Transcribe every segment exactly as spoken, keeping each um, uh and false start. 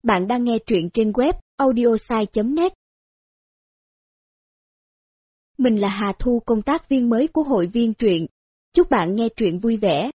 Bạn đang nghe truyện trên web audiosai chấm net. Mình là Hà Thu, công tác viên mới của hội viên truyện. Chúc bạn nghe truyện vui vẻ.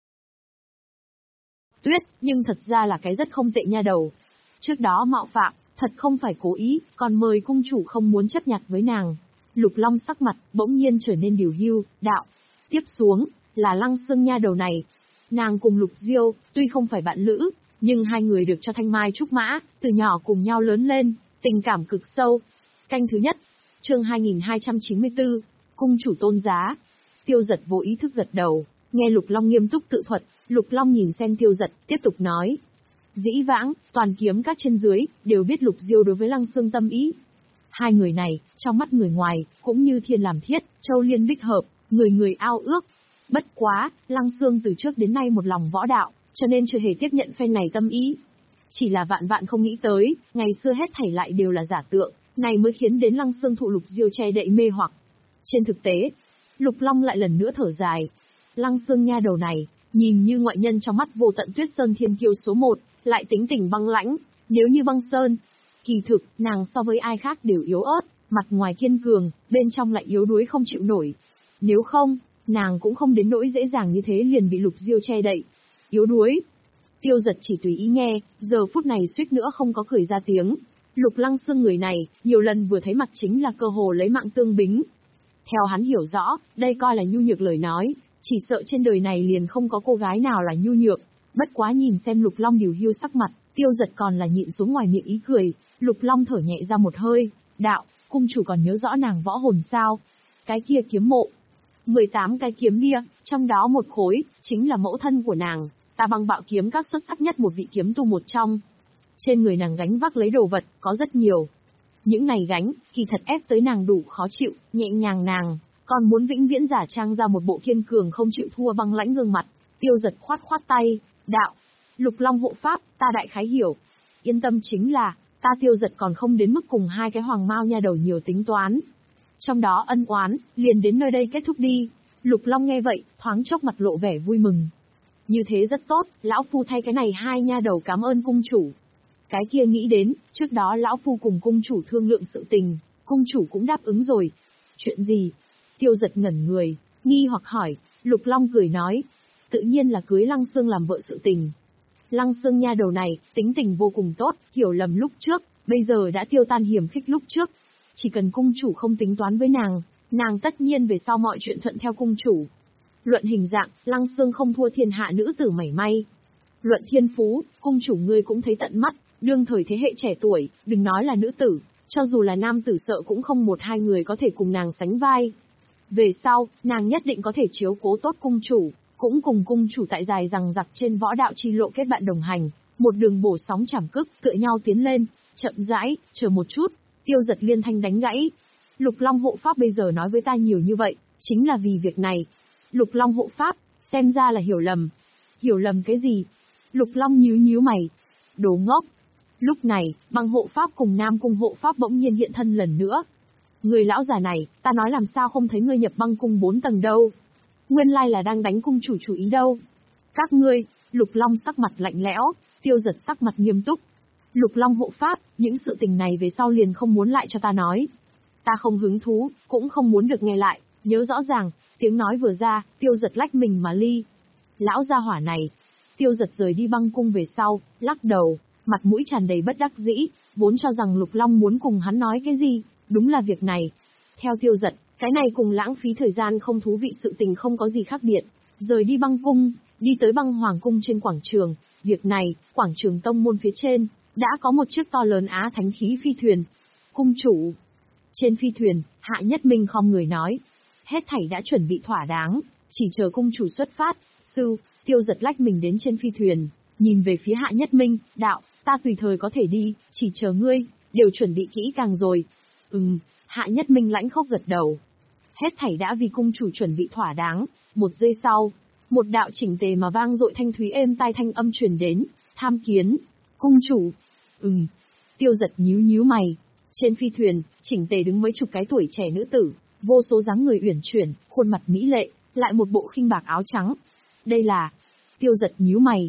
Tuyết, nhưng thật ra là cái rất không tệ nha đầu. Trước đó mạo phạm, thật không phải cố ý, còn mời cung chủ không muốn chấp nhặt với nàng. Lục Long sắc mặt bỗng nhiên trở nên điều hưu, đạo. Tiếp xuống, là Lăng Sương nha đầu này. Nàng cùng Lục Diêu, tuy không phải bạn lữ, nhưng hai người được cho thanh mai trúc mã, từ nhỏ cùng nhau lớn lên, tình cảm cực sâu. Canh thứ nhất, chương hai nghìn hai trăm chín mươi tư, cung chủ tôn giá. Tiêu Giật vô ý thức gật đầu, nghe Lục Long nghiêm túc tự thuật, Lục Long nhìn xem Tiêu Giật, tiếp tục nói. Dĩ vãng, toàn kiếm các trên dưới, đều biết Lục Diêu đối với Lăng Sương tâm ý. Hai người này, trong mắt người ngoài, cũng như thiên làm thiết, châu liên bích hợp, người người ao ước. Bất quá, Lăng Sương từ trước đến nay một lòng võ đạo, cho nên chưa hề tiếp nhận phen này tâm ý. Chỉ là vạn vạn không nghĩ tới, ngày xưa hết thảy lại đều là giả tượng, này mới khiến đến Lăng Sương thụ Lục Diêu che đậy mê hoặc. Trên thực tế, Lục Long lại lần nữa thở dài. Lăng Sương nha đầu này, nhìn như ngoại nhân trong mắt vô tận Tuyết Sơn thiên kiêu số một, lại tính tình băng lãnh, nếu như băng sơn. Kỳ thực, nàng so với ai khác đều yếu ớt, mặt ngoài kiên cường, bên trong lại yếu đuối không chịu nổi. Nếu không, nàng cũng không đến nỗi dễ dàng như thế liền bị Lục Diêu che đậy. Yếu đuối. Tiêu Giật chỉ tùy ý nghe, giờ phút này suýt nữa không có cười ra tiếng. Lục Lăng Sương người này, nhiều lần vừa thấy mặt chính là cơ hồ lấy mạng tương bính. Theo hắn hiểu rõ, đây coi là nhu nhược lời nói, chỉ sợ trên đời này liền không có cô gái nào là nhu nhược. Bất quá nhìn xem Lục Long điều hưu sắc mặt, Tiêu Giật còn là nhịn xuống ngoài miệng ý cười. Lục Long thở nhẹ ra một hơi, đạo, cung chủ còn nhớ rõ nàng võ hồn sao? Cái kia kiếm mộ, mười tám cái kiếm bia, trong đó một khối, chính là mẫu thân của nàng, ta bằng bạo kiếm các xuất sắc nhất một vị kiếm tu một trong. Trên người nàng gánh vác lấy đồ vật, có rất nhiều. Những này gánh, kỳ thật ép tới nàng đủ khó chịu, nhẹ nhàng nàng, còn muốn vĩnh viễn giả trang ra một bộ kiên cường không chịu thua băng lãnh gương mặt. Tiêu Giật khoát khoát tay, đạo, Lục Long hộ pháp, ta đại khái hiểu. Yên tâm, chính là, ta Tiêu Giật còn không đến mức cùng hai cái hoàng mao nha đầu nhiều tính toán. Trong đó ân oán, liền đến nơi đây kết thúc đi. Lục Long nghe vậy, thoáng chốc mặt lộ vẻ vui mừng. Như thế rất tốt, lão phu thay cái này hai nha đầu cảm ơn cung chủ. Cái kia nghĩ đến, trước đó lão phu cùng cung chủ thương lượng sự tình, cung chủ cũng đáp ứng rồi. Chuyện gì? Tiêu Giật ngẩn người, nghi hoặc hỏi. Lục Long cười nói, tự nhiên là cưới Lăng Sương làm vợ sự tình. Lăng Sương nha đầu này, tính tình vô cùng tốt, hiểu lầm lúc trước, bây giờ đã tiêu tan hiểm khích lúc trước. Chỉ cần cung chủ không tính toán với nàng, nàng tất nhiên về sau mọi chuyện thuận theo cung chủ. Luận hình dạng, Lăng Sương không thua thiên hạ nữ tử mảy may. Luận thiên phú, cung chủ ngươi cũng thấy tận mắt, đương thời thế hệ trẻ tuổi, đừng nói là nữ tử, cho dù là nam tử sợ cũng không một hai người có thể cùng nàng sánh vai. Về sau, nàng nhất định có thể chiếu cố tốt cung chủ, cũng cùng cung chủ tại dài rằng giặc trên võ đạo chi lộ kết bạn đồng hành, một đường bổ sóng chảm cước, tựa nhau tiến lên. Chậm rãi, chờ một chút. Tiêu Giật liên thanh đánh gãy. Lục Long hộ pháp bây giờ nói với ta nhiều như vậy, chính là vì việc này. Lục Long hộ pháp, xem ra là hiểu lầm. Hiểu lầm cái gì? Lục Long nhíu nhíu mày. Đồ ngốc. Lúc này, băng hộ pháp cùng Nam cung hộ pháp bỗng nhiên hiện thân lần nữa. Người lão già này, ta nói làm sao không thấy ngươi nhập băng cung bốn tầng đâu. Nguyên lai là đang đánh cung chủ chủ ý đâu. Các ngươi, Lục Long sắc mặt lạnh lẽo, Tiêu Giật sắc mặt nghiêm túc. Lục Long hộ pháp, những sự tình này về sau liền không muốn lại cho ta nói. Ta không hứng thú, cũng không muốn được nghe lại, nhớ rõ ràng. Tiếng nói vừa ra, Tiêu Giật lách mình mà ly. Lão gia hỏa này. Tiêu Giật rời đi băng cung về sau, lắc đầu, mặt mũi tràn đầy bất đắc dĩ, vốn cho rằng Lục Long muốn cùng hắn nói cái gì, đúng là việc này. Theo Tiêu Giật, cái này cùng lãng phí thời gian không thú vị sự tình không có gì khác biệt. Rời đi băng cung, đi tới băng hoàng cung trên quảng trường, việc này, quảng trường tông môn phía trên, đã có một chiếc to lớn á thánh khí phi thuyền. Cung chủ. Trên phi thuyền, Hạ Nhất Minh khom người nói. Hết thảy đã chuẩn bị thỏa đáng, chỉ chờ cung chủ xuất phát. Sư, Tiêu Giật lách mình đến trên phi thuyền, nhìn về phía Hạ Nhất Minh, đạo, ta tùy thời có thể đi, chỉ chờ ngươi, đều chuẩn bị kỹ càng rồi. Ừm, Hạ Nhất Minh lãnh khốc gật đầu. Hết thảy đã vì cung chủ chuẩn bị thỏa đáng. Một giây sau, một đạo chỉnh tề mà vang dội thanh thúy êm tai thanh âm truyền đến. Tham kiến. Cung chủ. Ừm. Tiêu Giật nhíu nhíu mày. Trên phi thuyền, chỉnh tề đứng mấy chục cái tuổi trẻ nữ tử, vô số dáng người uyển chuyển, khuôn mặt mỹ lệ, lại một bộ khinh bạc áo trắng. Đây là... Tiêu Giật nhíu mày.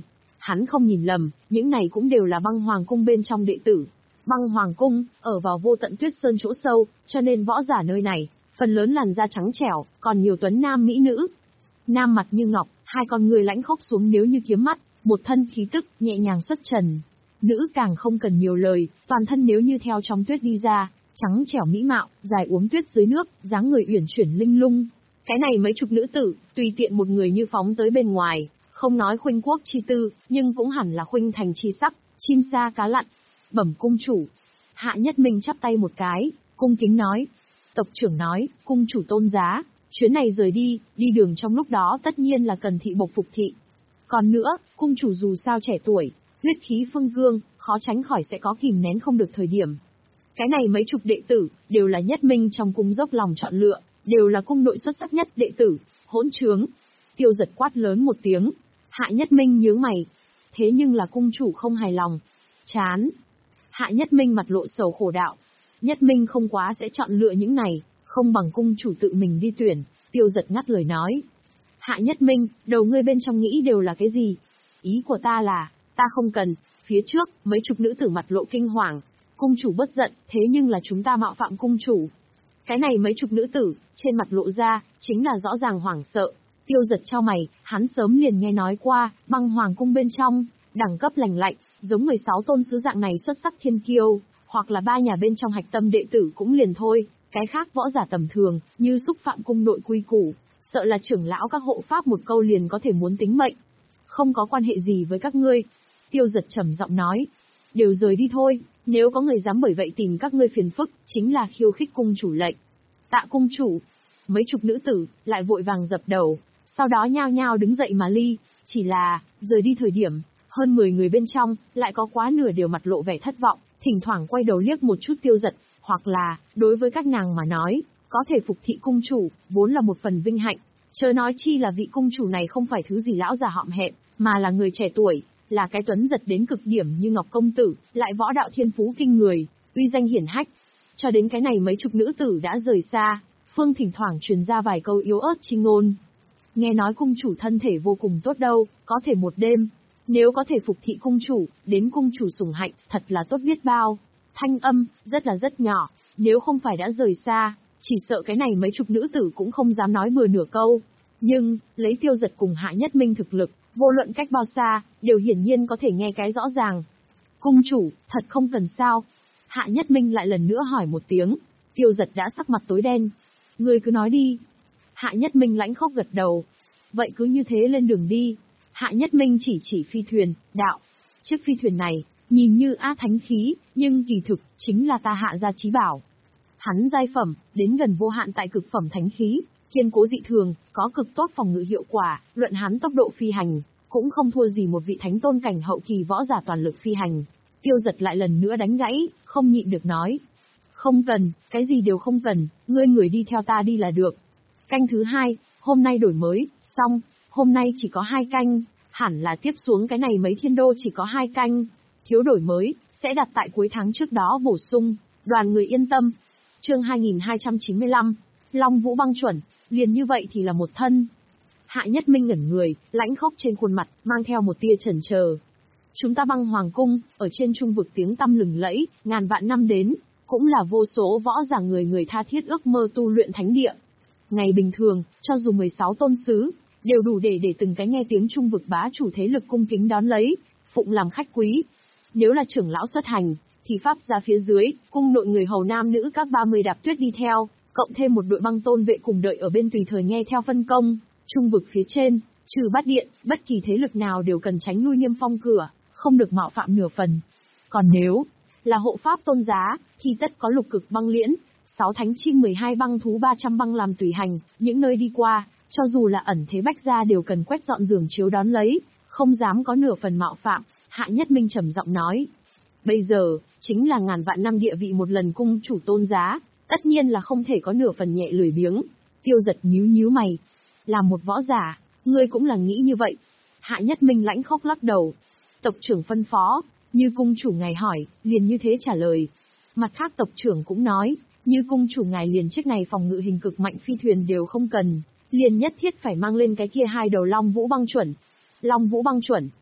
Hắn không nhìn lầm, những này cũng đều là băng hoàng cung bên trong đệ tử. Băng hoàng cung, ở vào vô tận tuyết sơn chỗ sâu, cho nên võ giả nơi này, phần lớn làn da trắng trẻo, còn nhiều tuấn nam mỹ nữ. Nam mặt như ngọc, hai con người lãnh khốc xuống nếu như kiếm mắt, một thân khí tức, nhẹ nhàng xuất trần. Nữ càng không cần nhiều lời, toàn thân nếu như theo trong tuyết đi ra, trắng trẻo mỹ mạo, dài uống tuyết dưới nước, dáng người uyển chuyển linh lung. Cái này mấy chục nữ tử, tùy tiện một người như phóng tới bên ngoài, không nói khuynh quốc chi tư, nhưng cũng hẳn là khuynh thành chi sắc, chim sa cá lặn. Bẩm cung chủ. Hạ Nhất Minh chắp tay một cái, cung kính nói. Tộc trưởng nói, cung chủ tôn giá, chuyến này rời đi, đi đường trong lúc đó tất nhiên là cần thị bộc phục thị. Còn nữa, cung chủ dù sao trẻ tuổi, huyết khí phương cương, khó tránh khỏi sẽ có kìm nén không được thời điểm. Cái này mấy chục đệ tử, đều là Nhất Minh trong cung dốc lòng chọn lựa, đều là cung nội xuất sắc nhất đệ tử, hỗn trướng. Tiêu Giật quát lớn một tiếng. Hạ Nhất Minh nhướng mày. Thế nhưng là cung chủ không hài lòng. Chán. Hạ Nhất Minh mặt lộ sầu khổ đạo. Nhất Minh không quá sẽ chọn lựa những này, không bằng cung chủ tự mình đi tuyển. Tiêu Giật ngắt lời nói. Hạ Nhất Minh, đầu ngươi bên trong nghĩ đều là cái gì? Ý của ta là, ta không cần. Phía trước, mấy chục nữ tử mặt lộ kinh hoàng. Cung chủ bất giận, thế nhưng là chúng ta mạo phạm cung chủ. Cái này mấy chục nữ tử, trên mặt lộ ra, chính là rõ ràng hoảng sợ. Tiêu Giật chau mày, hắn sớm liền nghe nói qua, băng hoàng cung bên trong, đẳng cấp lành lạnh, giống mười sáu tôn sứ dạng này xuất sắc thiên kiêu, hoặc là ba nhà bên trong hạch tâm đệ tử cũng liền thôi, cái khác võ giả tầm thường, như xúc phạm cung nội quy củ, sợ là trưởng lão các hộ pháp một câu liền có thể muốn tính mệnh. Không có quan hệ gì với các ngươi. Tiêu Giật trầm giọng nói. Đều rời đi thôi, nếu có người dám bởi vậy tìm các ngươi phiền phức, chính là khiêu khích cung chủ lệnh. Tạ cung chủ. Mấy chục nữ tử, lại vội vàng dập đầu, sau đó nhao nhao đứng dậy mà ly, chỉ là, rời đi thời điểm, hơn mười người bên trong, lại có quá nửa đều mặt lộ vẻ thất vọng, thỉnh thoảng quay đầu liếc một chút Tiêu Giật, hoặc là, đối với các nàng mà nói, có thể phục thị cung chủ, vốn là một phần vinh hạnh, chớ nói chi là vị cung chủ này không phải thứ gì lão già họm hẹm, mà là người trẻ tuổi, là cái tuấn giật đến cực điểm như Ngọc công tử, lại võ đạo thiên phú kinh người, uy danh hiển hách. Cho đến cái này mấy chục nữ tử đã rời xa, phương thỉnh thoảng truyền ra vài câu yếu ớt chi ngôn. Nghe nói cung chủ thân thể vô cùng tốt đâu, có thể một đêm, nếu có thể phục thị cung chủ, đến cung chủ sủng hạnh, thật là tốt biết bao. Thanh âm, rất là rất nhỏ, nếu không phải đã rời xa, chỉ sợ cái này mấy chục nữ tử cũng không dám nói bừa nửa câu. Nhưng, lấy Tiêu Giật cùng Hạ Nhất Minh thực lực, vô luận cách bao xa, đều hiển nhiên có thể nghe cái rõ ràng. Cung chủ, thật không cần sao. Hạ Nhất Minh lại lần nữa hỏi một tiếng. Tiêu Giật đã sắc mặt tối đen. Ngươi cứ nói đi. Hạ Nhất Minh lãnh khốc gật đầu. Vậy cứ như thế lên đường đi. Hạ Nhất Minh chỉ chỉ phi thuyền, đạo. Chiếc phi thuyền này, nhìn như á thánh khí, nhưng kỳ thực, chính là ta Hạ gia chí bảo. Hắn giai phẩm, đến gần vô hạn tại cực phẩm thánh khí, kiên cố dị thường, có cực tốt phòng ngự hiệu quả, luận hắn tốc độ phi hành, cũng không thua gì một vị thánh tôn cảnh hậu kỳ võ giả toàn lực phi hành. Tiêu Giật lại lần nữa đánh gãy, không nhịn được nói. Không cần, cái gì đều không cần, ngươi người đi theo ta đi là được. Canh thứ hai, hôm nay đổi mới, xong, hôm nay chỉ có hai canh, hẳn là tiếp xuống cái này mấy thiên đô chỉ có hai canh. Thiếu đổi mới, sẽ đặt tại cuối tháng trước đó bổ sung, đoàn người yên tâm. Chương hai nghìn hai trăm chín mươi lăm, Long Vũ băng chuẩn, liền như vậy thì là một thân. Hạ Nhất Minh ngẩn người, lãnh khốc trên khuôn mặt, mang theo một tia chần chờ. Chúng ta băng hoàng cung, ở trên trung vực tiếng tăm lừng lẫy, ngàn vạn năm đến, cũng là vô số võ giả người người tha thiết ước mơ tu luyện thánh địa. Ngày bình thường, cho dù mười sáu tôn sứ, đều đủ để để từng cái nghe tiếng trung vực bá chủ thế lực cung kính đón lấy, phụng làm khách quý. Nếu là trưởng lão xuất hành, thì pháp ra phía dưới, cung nội người hầu nam nữ các ba mươi đạp tuyết đi theo, cộng thêm một đội băng tôn vệ cùng đợi ở bên tùy thời nghe theo phân công. Trung vực phía trên, trừ bát điện, bất kỳ thế lực nào đều cần tránh lui niêm phong cửa, không được mạo phạm nửa phần. Còn nếu là hộ pháp tôn giá, thì tất có lục cực băng liễn, sáu thánh chim mười hai băng thú ba trăm băng làm tùy hành, những nơi đi qua, cho dù là ẩn thế bách gia đều cần quét dọn giường chiếu đón lấy, không dám có nửa phần mạo phạm. Hạ Nhất Minh trầm giọng nói. Bây giờ, chính là ngàn vạn năm địa vị một lần cung chủ tôn giá, tất nhiên là không thể có nửa phần nhẹ lười biếng. Tiêu Giật nhíu nhíu mày. Làm một võ giả, ngươi cũng là nghĩ như vậy. Hạ Nhất Minh lãnh khốc lắc đầu. Tộc trưởng phân phó, như cung chủ ngài hỏi, liền như thế trả lời. Mặt khác tộc trưởng cũng nói, như cung chủ ngài liền chiếc này phòng ngự hình cực mạnh phi thuyền đều không cần, liền nhất thiết phải mang lên cái kia hai đầu Long Vũ băng chuẩn. Long Vũ băng chuẩn.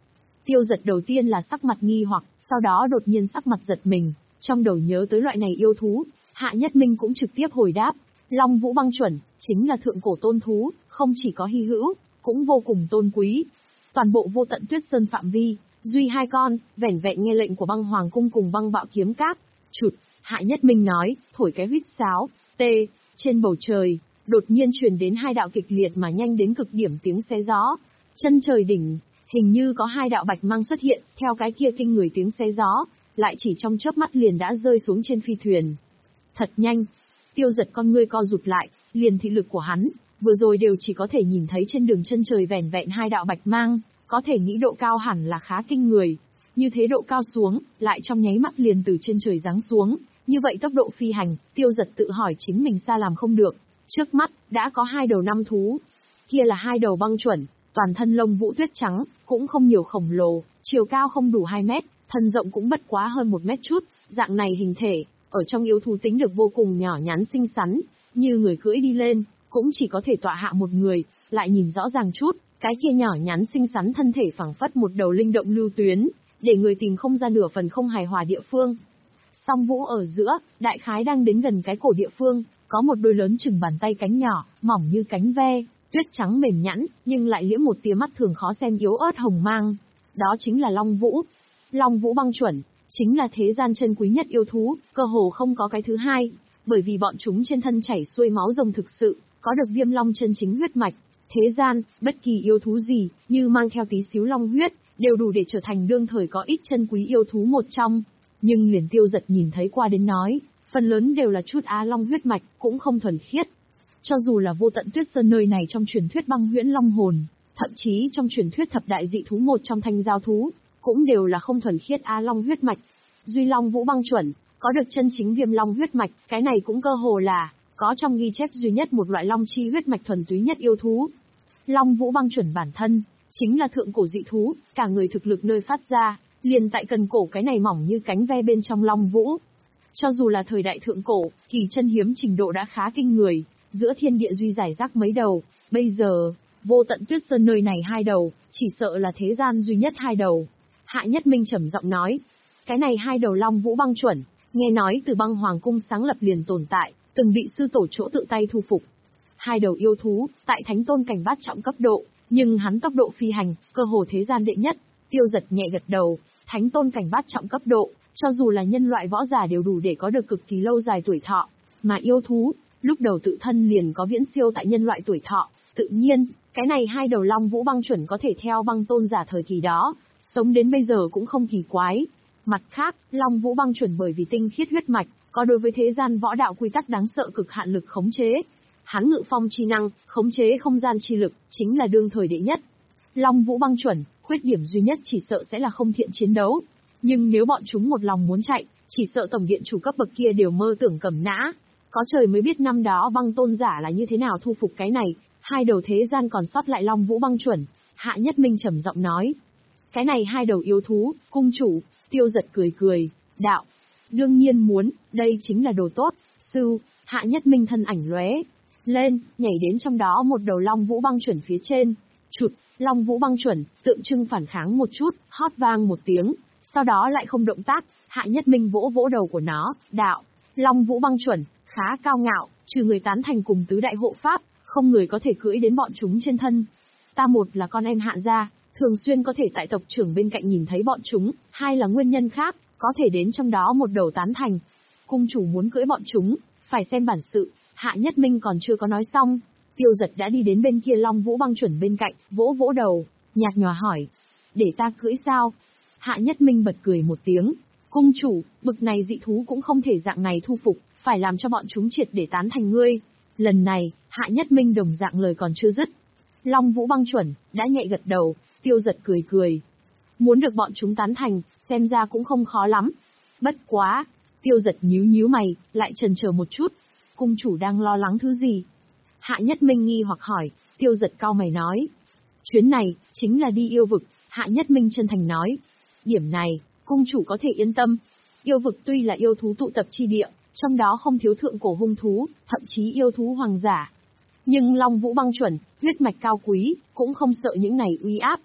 Tiêu Giật đầu tiên là sắc mặt nghi hoặc, sau đó đột nhiên sắc mặt giật mình, trong đầu nhớ tới loại này yêu thú. Hạ Nhất Minh cũng trực tiếp hồi đáp, Long Vũ Băng Chuẩn, chính là thượng cổ tôn thú, không chỉ có hy hữu, cũng vô cùng tôn quý. Toàn bộ Vô Tận Tuyết Sơn phạm vi, duy hai con, vẻn vẹn nghe lệnh của Băng Hoàng Cung cùng Băng Bạo Kiếm Các. Chụt, Hạ Nhất Minh nói, thổi cái huýt sáo, tê, trên bầu trời, đột nhiên truyền đến hai đạo kịch liệt mà nhanh đến cực điểm tiếng xé gió. Chân trời đỉnh, hình như có hai đạo bạch mang xuất hiện, theo cái kia kinh người tiếng xé gió, lại chỉ trong chớp mắt liền đã rơi xuống trên phi thuyền. Thật nhanh. Tiêu Giật con ngươi co rụt lại, liền thị lực của hắn, vừa rồi đều chỉ có thể nhìn thấy trên đường chân trời vẻn vẹn hai đạo bạch mang, có thể nghĩ độ cao hẳn là khá kinh người. Như thế độ cao xuống, lại trong nháy mắt liền từ trên trời giáng xuống, như vậy tốc độ phi hành, Tiêu Giật tự hỏi chính mình sao làm không được. Trước mắt, đã có hai đầu năm thú. Kia là hai đầu băng chuẩn, toàn thân lông vũ tuyết trắng, cũng không nhiều khổng lồ, chiều cao không đủ hai mét, thân rộng cũng bất quá hơn một mét chút, dạng này hình thể, ở trong yêu thú tính được vô cùng nhỏ nhắn xinh xắn, như người cưỡi đi lên, cũng chỉ có thể tọa hạ một người, lại nhìn rõ ràng chút, cái kia nhỏ nhắn xinh xắn thân thể phẳng phất một đầu linh động lưu tuyến, để người tìm không ra nửa phần không hài hòa địa phương. Song vũ ở giữa, đại khái đang đến gần cái cổ địa phương, có một đôi lớn chừng bàn tay cánh nhỏ, mỏng như cánh ve, tuyết trắng mềm nhẵn, nhưng lại liễm một tia mắt thường khó xem yếu ớt hồng mang. Đó chính là Long Vũ. Long Vũ Băng Chuẩn, chính là thế gian chân quý nhất yêu thú, cơ hồ không có cái thứ hai, bởi vì bọn chúng trên thân chảy xuôi máu rồng thực sự, có được viêm long chân chính huyết mạch. Thế gian, bất kỳ yêu thú gì, như mang theo tí xíu long huyết, đều đủ để trở thành đương thời có ít chân quý yêu thú một trong. Nhưng liền Tiêu Giật nhìn thấy qua đến nói, phần lớn đều là chút á long huyết mạch, cũng không thuần khiết. Cho dù là Vô Tận Tuyết Sơn nơi này trong truyền thuyết băng huyễn long hồn, thậm chí trong truyền thuyết thập đại dị thú một trong thanh giao thú, cũng đều là không thuần khiết á long huyết mạch. Duy Long Vũ Băng Chuẩn, có được chân chính viêm long huyết mạch, cái này cũng cơ hồ là, có trong ghi chép duy nhất một loại long chi huyết mạch thuần túy nhất yêu thú. Long Vũ Băng Chuẩn bản thân, chính là thượng cổ dị thú, cả người thực lực nơi phát ra, liền tại cần cổ cái này mỏng như cánh ve bên trong Long Vũ. Cho dù là thời đại thượng cổ, kỳ chân hiếm trình độ đã khá kinh người, giữa thiên địa duy giải rác mấy đầu, bây giờ, Vô Tận Tuyết Sơn nơi này hai đầu, chỉ sợ là thế gian duy nhất hai đầu. Hạ Nhất Minh trầm giọng nói, cái này hai đầu Long Vũ Băng Chuẩn, nghe nói từ Băng Hoàng Cung sáng lập liền tồn tại, từng bị sư tổ chỗ tự tay thu phục. Hai đầu yêu thú, tại thánh tôn cảnh bát trọng cấp độ, nhưng hắn tốc độ phi hành, cơ hồ thế gian đệ nhất. Tiêu Giật nhẹ gật đầu, thánh tôn cảnh bát trọng cấp độ, cho dù là nhân loại võ giả đều đủ để có được cực kỳ lâu dài tuổi thọ, mà yêu thú, lúc đầu tự thân liền có viễn siêu tại nhân loại tuổi thọ, tự nhiên, cái này hai đầu Long Vũ Băng Chuẩn có thể theo băng tôn giả thời kỳ đó, sống đến bây giờ cũng không kỳ quái. Mặt khác, Long Vũ Băng Chuẩn bởi vì tinh khiết huyết mạch, có đối với thế gian võ đạo quy tắc đáng sợ cực hạn lực khống chế. Hắn ngự phong chi năng, khống chế không gian chi lực, chính là đương thời đệ nhất. Long Vũ Băng Chuẩn, khuyết điểm duy nhất chỉ sợ sẽ là không thiện chiến đấu. Nhưng nếu bọn chúng một lòng muốn chạy, chỉ sợ tổng điện chủ cấp bậc kia đều mơ tưởng cầm nã. Có trời mới biết năm đó băng tôn giả là như thế nào thu phục cái này, hai đầu thế gian còn sót lại Long Vũ Băng Chuẩn. Hạ Nhất Minh trầm giọng nói, cái này hai đầu yêu thú, cung chủ. Tiêu Giật cười cười, đạo, đương nhiên muốn, đây chính là đồ tốt. Sư, Hạ Nhất Minh thân ảnh lóe lên, nhảy đến trong đó một đầu Long Vũ Băng Chuẩn phía trên. Chụt, Long Vũ Băng Chuẩn, tượng trưng phản kháng một chút, hót vang một tiếng, sau đó lại không động tác. Hạ Nhất Minh vỗ vỗ đầu của nó, đạo, Long Vũ Băng Chuẩn, khá cao ngạo, trừ người tán thành cùng tứ đại hộ pháp, không người có thể cưỡi đến bọn chúng trên thân. Ta một là con em Hạ gia, thường xuyên có thể tại tộc trưởng bên cạnh nhìn thấy bọn chúng, hai là nguyên nhân khác, có thể đến trong đó một đầu tán thành. Cung chủ muốn cưỡi bọn chúng, phải xem bản sự. Hạ Nhất Minh còn chưa có nói xong, Tiêu Giật đã đi đến bên kia Long Vũ Băng Chuẩn bên cạnh, vỗ vỗ đầu, nhạt nhòa hỏi, để ta cưỡi sao? Hạ Nhất Minh bật cười một tiếng, cung chủ, bực này dị thú cũng không thể dạng này thu phục, phải làm cho bọn chúng triệt để tán thành ngươi. Lần này, Hạ Nhất Minh đồng dạng lời còn chưa dứt. Long Vũ Băng Chuẩn, đã nhẹ gật đầu. Tiêu Giật cười cười. Muốn được bọn chúng tán thành, xem ra cũng không khó lắm. Bất quá. Tiêu Giật nhíu nhíu mày, lại chần chờ một chút. Cung chủ đang lo lắng thứ gì? Hạ Nhất Minh nghi hoặc hỏi. Tiêu Giật cau mày nói. Chuyến này, chính là đi yêu vực. Hạ Nhất Minh chân thành nói. Điểm này, cung chủ có thể yên tâm. Yêu vực tuy là yêu thú tụ tập chi địa, trong đó không thiếu thượng cổ hung thú, thậm chí yêu thú hoàng giả. Nhưng Long Vũ Băng Chuẩn, huyết mạch cao quý, cũng không sợ những này uy áp.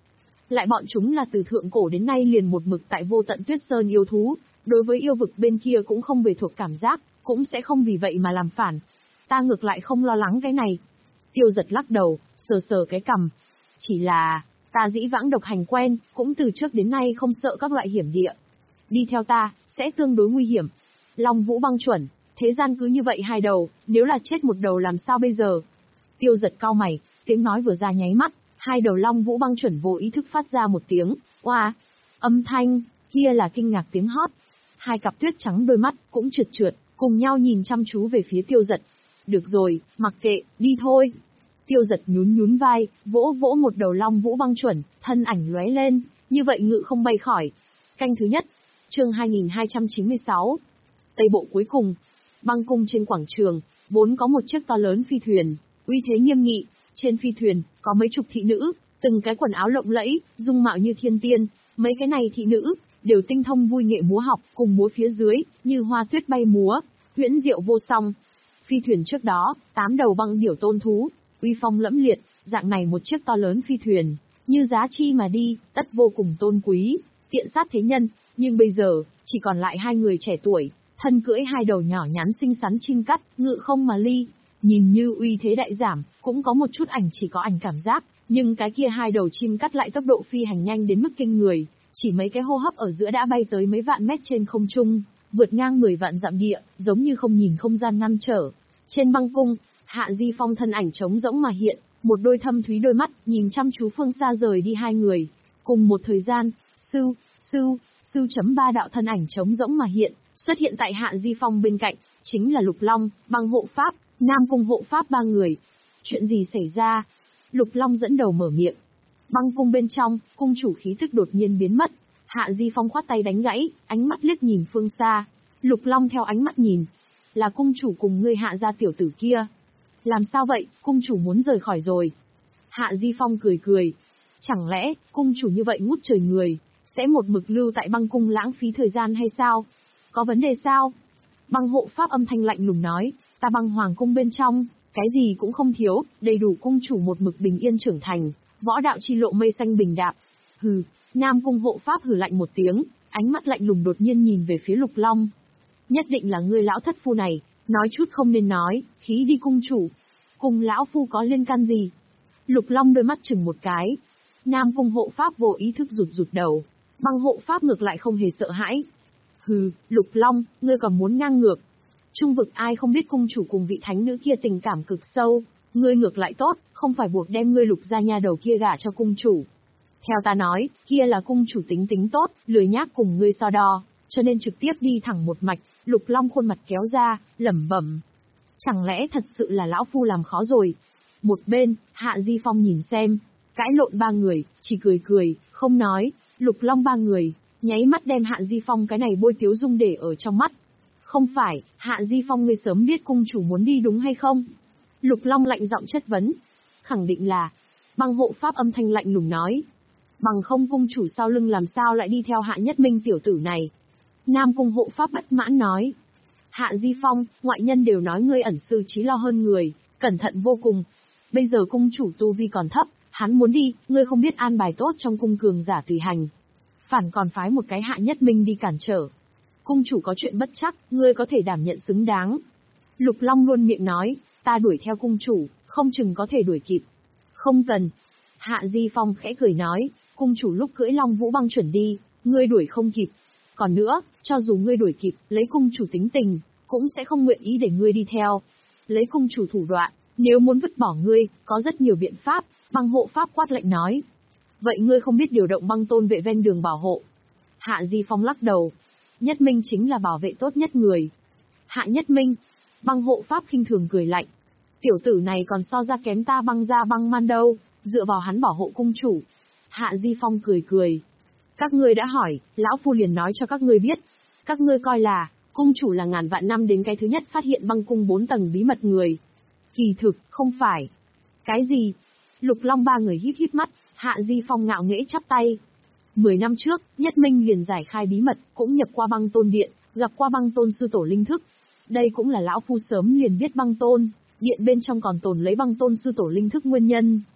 Lại bọn chúng là từ thượng cổ đến nay liền một mực tại Vô Tận Tuyết Sơn yêu thú, đối với yêu vực bên kia cũng không về thuộc cảm giác, cũng sẽ không vì vậy mà làm phản. Ta ngược lại không lo lắng cái này. Tiêu Giật lắc đầu, sờ sờ cái cằm. Chỉ là, ta dĩ vãng độc hành quen, cũng từ trước đến nay không sợ các loại hiểm địa. Đi theo ta, sẽ tương đối nguy hiểm. Long Vũ Băng chuẩn, thế gian cứ như vậy hai đầu, nếu là chết một đầu làm sao bây giờ? Tiêu Giật cau mày, tiếng nói vừa ra nháy mắt, hai đầu Long Vũ Băng chuẩn vô ý thức phát ra một tiếng, oa. Âm thanh, kia là kinh ngạc tiếng hót. Hai cặp tuyết trắng đôi mắt, cũng trượt trượt, cùng nhau nhìn chăm chú về phía Tiêu Giật. Được rồi, mặc kệ, đi thôi. Tiêu Giật nhún nhún vai, vỗ vỗ một đầu Long Vũ Băng chuẩn, thân ảnh lóe lên, như vậy ngự không bay khỏi. Canh thứ nhất, chương hai nghìn hai trăm chín mươi sáu. Tây bộ cuối cùng, băng cung trên quảng trường, vốn có một chiếc to lớn phi thuyền, uy thế nghiêm nghị, trên phi thuyền, có mấy chục thị nữ, từng cái quần áo lộng lẫy, dung mạo như thiên tiên, mấy cái này thị nữ, đều tinh thông vui nghệ múa học, cùng múa phía dưới, như hoa tuyết bay múa, huyễn diệu vô song. Phi thuyền trước đó, tám đầu băng điểu tôn thú, uy phong lẫm liệt, dạng này một chiếc to lớn phi thuyền, như giá chi mà đi, tất vô cùng tôn quý, tiện sát thế nhân, nhưng bây giờ, chỉ còn lại hai người trẻ tuổi, thân cưỡi hai đầu nhỏ nhắn xinh xắn chim cắt, ngự không mà ly, nhìn như uy thế đại giảm, cũng có một chút ảnh chỉ có ảnh cảm giác, nhưng cái kia hai đầu chim cắt lại tốc độ phi hành nhanh đến mức kinh người, chỉ mấy cái hô hấp ở giữa đã bay tới mấy vạn mét trên không trung, vượt ngang mười vạn dặm địa, giống như không nhìn không gian ngăn trở. Trên băng cung, Hạ Di Phong thân ảnh trống rỗng mà hiện, một đôi thâm thúy đôi mắt, nhìn chăm chú phương xa rời đi hai người. Cùng một thời gian, sưu, sưu, sưu chấm ba đạo thân ảnh trống rỗng mà hiện, xuất hiện tại Hạ Di Phong bên cạnh, chính là Lục Long, băng hộ pháp, Nam Cung hộ pháp ba người. Chuyện gì xảy ra? Lục Long dẫn đầu mở miệng. Băng cung bên trong, cung chủ khí tức đột nhiên biến mất. Hạ Di Phong khoát tay đánh gãy, ánh mắt liếc nhìn phương xa. Lục Long theo ánh mắt nhìn. Là cung chủ cùng ngươi Hạ gia tiểu tử kia. Làm sao vậy, cung chủ muốn rời khỏi rồi. Hạ Di Phong cười cười. Chẳng lẽ, cung chủ như vậy ngút trời người, sẽ một mực lưu tại băng cung lãng phí thời gian hay sao? Có vấn đề sao? Băng hộ pháp âm thanh lạnh lùng nói, ta băng hoàng cung bên trong, cái gì cũng không thiếu, đầy đủ cung chủ một mực bình yên trưởng thành, võ đạo chi lộ mây xanh bình đạp. Hừ, Nam Cung hộ pháp hừ lạnh một tiếng, ánh mắt lạnh lùng đột nhiên nhìn về phía Lục Long. Nhất định là ngươi lão thất phu này, nói chút không nên nói, khí đi cung chủ. Cùng lão phu có liên can gì? Lục Long đôi mắt chừng một cái. Nam Cung hộ pháp vô ý thức rụt rụt đầu, băng hộ pháp ngược lại không hề sợ hãi. Hừ, Lục Long, ngươi còn muốn ngang ngược. Trung vực ai không biết cung chủ cùng vị thánh nữ kia tình cảm cực sâu, ngươi ngược lại tốt, không phải buộc đem ngươi Lục gia nha đầu kia gả cho cung chủ. Theo ta nói, kia là cung chủ tính tính tốt, lười nhác cùng ngươi so đo, cho nên trực tiếp đi thẳng một mạch. Lục Long khuôn mặt kéo ra, lẩm bẩm. Chẳng lẽ thật sự là lão phu làm khó rồi? Một bên, Hạ Di Phong nhìn xem, cãi lộn ba người, chỉ cười cười, không nói. Lục Long ba người, nháy mắt đem Hạ Di Phong cái này bôi tiếu dung để ở trong mắt. Không phải, Hạ Di Phong ngươi sớm biết cung chủ muốn đi đúng hay không? Lục Long lạnh giọng chất vấn. Khẳng định là, băng hộ pháp âm thanh lạnh lùng nói. Bằng không cung chủ sau lưng làm sao lại đi theo Hạ Nhất Minh tiểu tử này? Nam Cung hộ pháp bất mãn nói. Hạ Di Phong, ngoại nhân đều nói ngươi ẩn sư trí lo hơn người, cẩn thận vô cùng. Bây giờ cung chủ tu vi còn thấp, hắn muốn đi, ngươi không biết an bài tốt trong cung cường giả tùy hành. Phản còn phái một cái Hạ Nhất Minh đi cản trở. Cung chủ có chuyện bất chắc, ngươi có thể đảm nhận xứng đáng. Lục Long luôn miệng nói, ta đuổi theo cung chủ, không chừng có thể đuổi kịp. Không cần. Hạ Di Phong khẽ cười nói, cung chủ lúc cưỡi Long Vũ Băng chuẩn đi, ngươi đuổi không kịp. Còn nữa, cho dù ngươi đuổi kịp, lấy cung chủ tính tình, cũng sẽ không nguyện ý để ngươi đi theo. Lấy cung chủ thủ đoạn, nếu muốn vứt bỏ ngươi, có rất nhiều biện pháp, băng hộ pháp quát lệnh nói. Vậy ngươi không biết điều động băng tôn vệ ven đường bảo hộ. Hạ Di Phong lắc đầu. Nhất Minh chính là bảo vệ tốt nhất người. Hạ Nhất Minh. Băng hộ pháp khinh thường cười lạnh. Tiểu tử này còn so ra kém ta băng ra băng man đâu, dựa vào hắn bảo hộ cung chủ. Hạ Di Phong cười cười. Các ngươi đã hỏi, lão phu liền nói cho các ngươi biết. Các ngươi coi là, cung chủ là ngàn vạn năm đến cái thứ nhất phát hiện băng cung bốn tầng bí mật người. Kỳ thực, không phải. Cái gì? Lục Long ba người híp híp mắt, Hạ Di Phong ngạo nghễ chắp tay. Mười năm trước, Nhất Minh liền giải khai bí mật, cũng nhập qua băng tôn điện, gặp qua băng tôn sư tổ linh thức. Đây cũng là lão phu sớm liền biết băng tôn, điện bên trong còn tồn lấy băng tôn sư tổ linh thức nguyên nhân.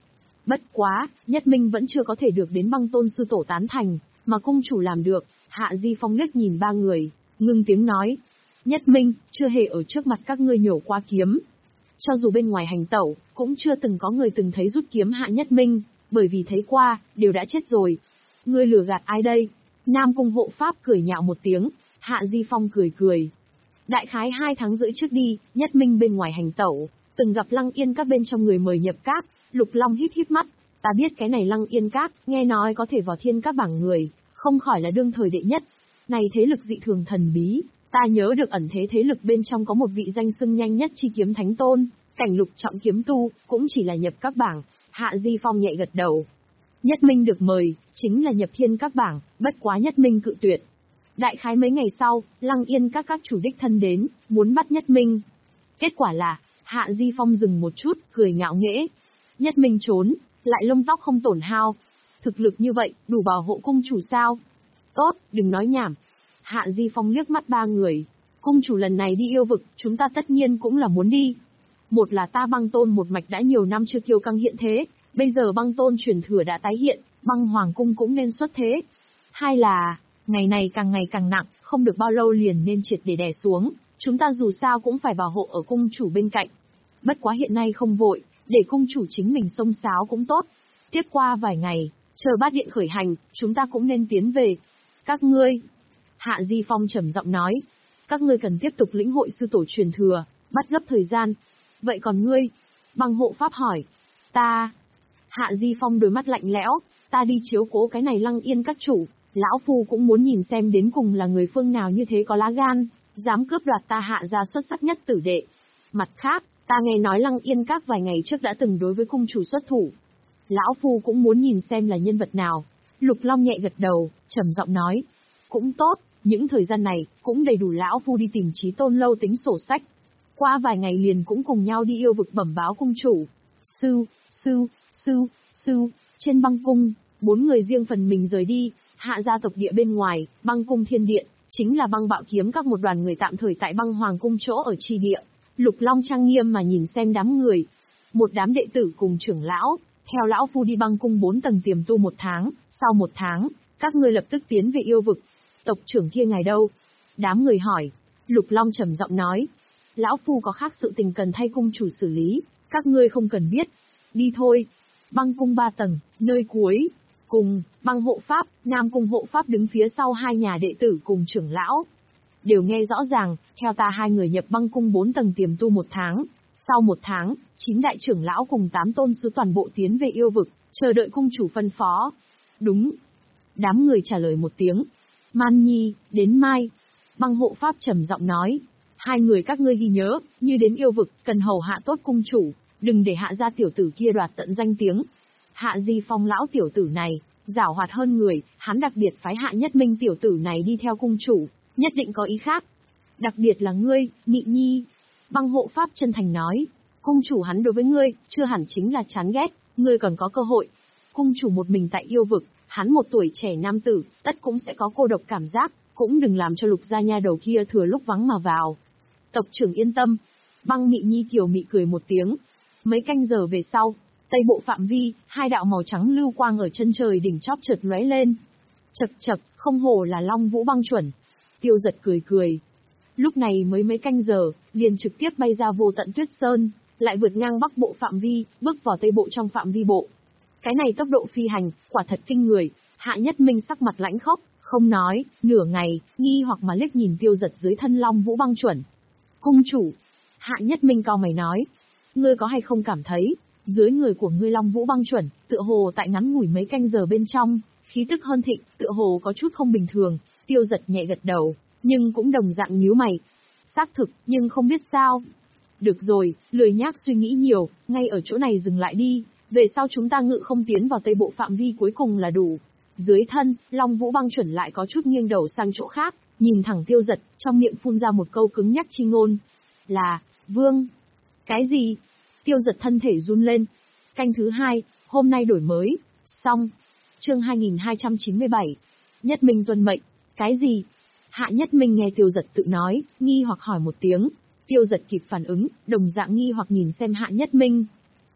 Bất quá, Nhất Minh vẫn chưa có thể được đến Băng Tôn sư tổ tán thành, mà cung chủ làm được. Hạ Di Phong liếc nhìn ba người, ngưng tiếng nói. Nhất Minh, chưa hề ở trước mặt các ngươi nhổ qua kiếm. Cho dù bên ngoài hành tẩu, cũng chưa từng có người từng thấy rút kiếm Hạ Nhất Minh, bởi vì thấy qua, đều đã chết rồi. Ngươi lừa gạt ai đây? Nam Cung hộ pháp cười nhạo một tiếng, Hạ Di Phong cười cười. Đại khái hai tháng rưỡi trước đi, Nhất Minh bên ngoài hành tẩu, từng gặp Lăng Yên Các bên trong người mời nhập các. Lục Long híp híp mắt, ta biết cái này Lăng Yên Các, nghe nói có thể vào thiên các bảng người, không khỏi là đương thời đệ nhất. Này thế lực dị thường thần bí, ta nhớ được ẩn thế thế lực bên trong có một vị danh xưng nhanh nhất chi kiếm thánh tôn, cảnh lục trọng kiếm tu, cũng chỉ là nhập các bảng. Hạ Di Phong nhẹ gật đầu. Nhất Minh được mời, chính là nhập thiên các bảng, bất quá Nhất Minh cự tuyệt. Đại khái mấy ngày sau, Lăng Yên Các các chủ đích thân đến, muốn bắt Nhất Minh. Kết quả là, Hạ Di Phong dừng một chút, cười ngạo nghễ. Nhất Minh trốn, lại lông tóc không tổn hao. Thực lực như vậy, đủ bảo hộ cung chủ sao? Tốt, đừng nói nhảm. Hạ Di Phong liếc mắt ba người. Cung chủ lần này đi yêu vực, chúng ta tất nhiên cũng là muốn đi. Một là ta Băng Tôn một mạch đã nhiều năm chưa kiêu căng hiện thế, bây giờ Băng Tôn truyền thừa đã tái hiện, Băng Hoàng cung cũng nên xuất thế. Hai là, ngày này càng ngày càng nặng, không được bao lâu liền nên triệt để đè xuống, chúng ta dù sao cũng phải bảo hộ ở cung chủ bên cạnh. Bất quá hiện nay không vội, để cung chủ chính mình xông xáo cũng tốt. Tiếp qua vài ngày, chờ bát điện khởi hành, chúng ta cũng nên tiến về. Các ngươi, Hạ Di Phong trầm giọng nói, các ngươi cần tiếp tục lĩnh hội sư tổ truyền thừa, bắt gấp thời gian. Vậy còn ngươi? Băng hộ pháp hỏi. Ta. Hạ Di Phong đôi mắt lạnh lẽo, ta đi chiếu cố cái này Lăng Yên Các chủ, lão phu cũng muốn nhìn xem đến cùng là người phương nào như thế có lá gan, dám cướp đoạt ta Hạ gia xuất sắc nhất tử đệ. Mặt khác, ta nghe nói Lăng Yên Các vài ngày trước đã từng đối với cung chủ xuất thủ. Lão phu cũng muốn nhìn xem là nhân vật nào. Lục Long nhẹ gật đầu, trầm giọng nói. Cũng tốt, những thời gian này, cũng đầy đủ lão phu đi tìm Chí Tôn lâu tính sổ sách. Qua vài ngày liền cũng cùng nhau đi yêu vực bẩm báo cung chủ. Sư, sư, sư, sư, trên băng cung, bốn người riêng phần mình rời đi. Hạ gia tộc địa bên ngoài, băng cung thiên điện, chính là băng bạo kiếm các một đoàn người tạm thời tại băng hoàng cung chỗ ở chi địa. Lục Long trang nghiêm mà nhìn xem đám người. Một đám đệ tử cùng trưởng lão, theo lão phu đi băng cung bốn tầng tiềm tu một tháng, sau một tháng, các ngươi lập tức tiến về yêu vực. Tộc trưởng kia ngài đâu? Đám người hỏi. Lục Long trầm giọng nói. Lão phu có khác sự tình cần thay cung chủ xử lý, các ngươi không cần biết. Đi thôi. Băng cung ba tầng, nơi cuối. Cùng, băng hộ pháp, Nam Cung hộ pháp đứng phía sau hai nhà đệ tử cùng trưởng lão. Đều nghe rõ ràng, theo ta hai người nhập băng cung bốn tầng tiềm tu một tháng. Sau một tháng, chín đại trưởng lão cùng tám tôn sứ toàn bộ tiến về yêu vực, chờ đợi cung chủ phân phó. Đúng. Đám người trả lời một tiếng. Man Nhi, đến mai. Băng hộ pháp trầm giọng nói. Hai người các ngươi ghi nhớ, như đến yêu vực, cần hầu hạ tốt cung chủ, đừng để Hạ gia tiểu tử kia đoạt tận danh tiếng. Hạ Di Phong lão tiểu tử này, giảo hoạt hơn người, hắn đặc biệt phái Hạ Nhất Minh tiểu tử này đi theo cung chủ, nhất định có ý khác. Đặc biệt là ngươi, Mị Nhi. Băng hộ pháp chân thành nói, cung chủ hắn đối với ngươi, chưa hẳn chính là chán ghét, ngươi còn có cơ hội. Cung chủ một mình tại yêu vực, hắn một tuổi trẻ nam tử, tất cũng sẽ có cô độc cảm giác, cũng đừng làm cho Lục gia nha đầu kia thừa lúc vắng mà vào. Tộc trưởng yên tâm. Băng Mị Nhi kiều mị cười một tiếng. Mấy canh giờ về sau, tây bộ phạm vi, hai đạo màu trắng lưu quang ở chân trời đỉnh chóp chợt lóe lên. Chậc chậc, không hổ là Long Vũ băng chuẩn. Tiêu Giật cười cười. Lúc này mới mấy canh giờ, liền trực tiếp bay ra vô tận tuyết sơn, lại vượt ngang bắc bộ phạm vi, bước vào tây bộ trong phạm vi bộ. Cái này tốc độ phi hành, quả thật kinh người. Hạ Nhất Minh sắc mặt lãnh khốc, không nói, nửa ngày, nghi hoặc mà liếc nhìn Tiêu Giật dưới thân Long Vũ băng chuẩn. Cung chủ. Hạ Nhất Minh cau mày nói. Ngươi có hay không cảm thấy, dưới người của ngươi Long Vũ băng chuẩn, tựa hồ tại ngắn ngủi mấy canh giờ bên trong, khí tức hơn thịnh, tựa hồ có chút không bình thường. Tiêu Giật nhẹ gật đầu, nhưng cũng đồng dạng nhíu mày. Xác thực, nhưng không biết sao. Được rồi, lười nhác suy nghĩ nhiều, ngay ở chỗ này dừng lại đi, về sau chúng ta ngự không tiến vào tây bộ phạm vi cuối cùng là đủ. Dưới thân, Long Vũ băng chuẩn lại có chút nghiêng đầu sang chỗ khác, nhìn thẳng Tiêu Giật, trong miệng phun ra một câu cứng nhắc chi ngôn. Là, vương. Cái gì? Tiêu Giật thân thể run lên. Canh thứ hai, hôm nay đổi mới. Xong. Chương hai nghìn hai trăm chín mươi bảy. Nhất Minh tuân mệnh. Cái gì? Hạ Nhất Minh nghe Tiêu Giật tự nói, nghi hoặc hỏi một tiếng. Tiêu Giật kịp phản ứng, đồng dạng nghi hoặc nhìn xem Hạ Nhất Minh.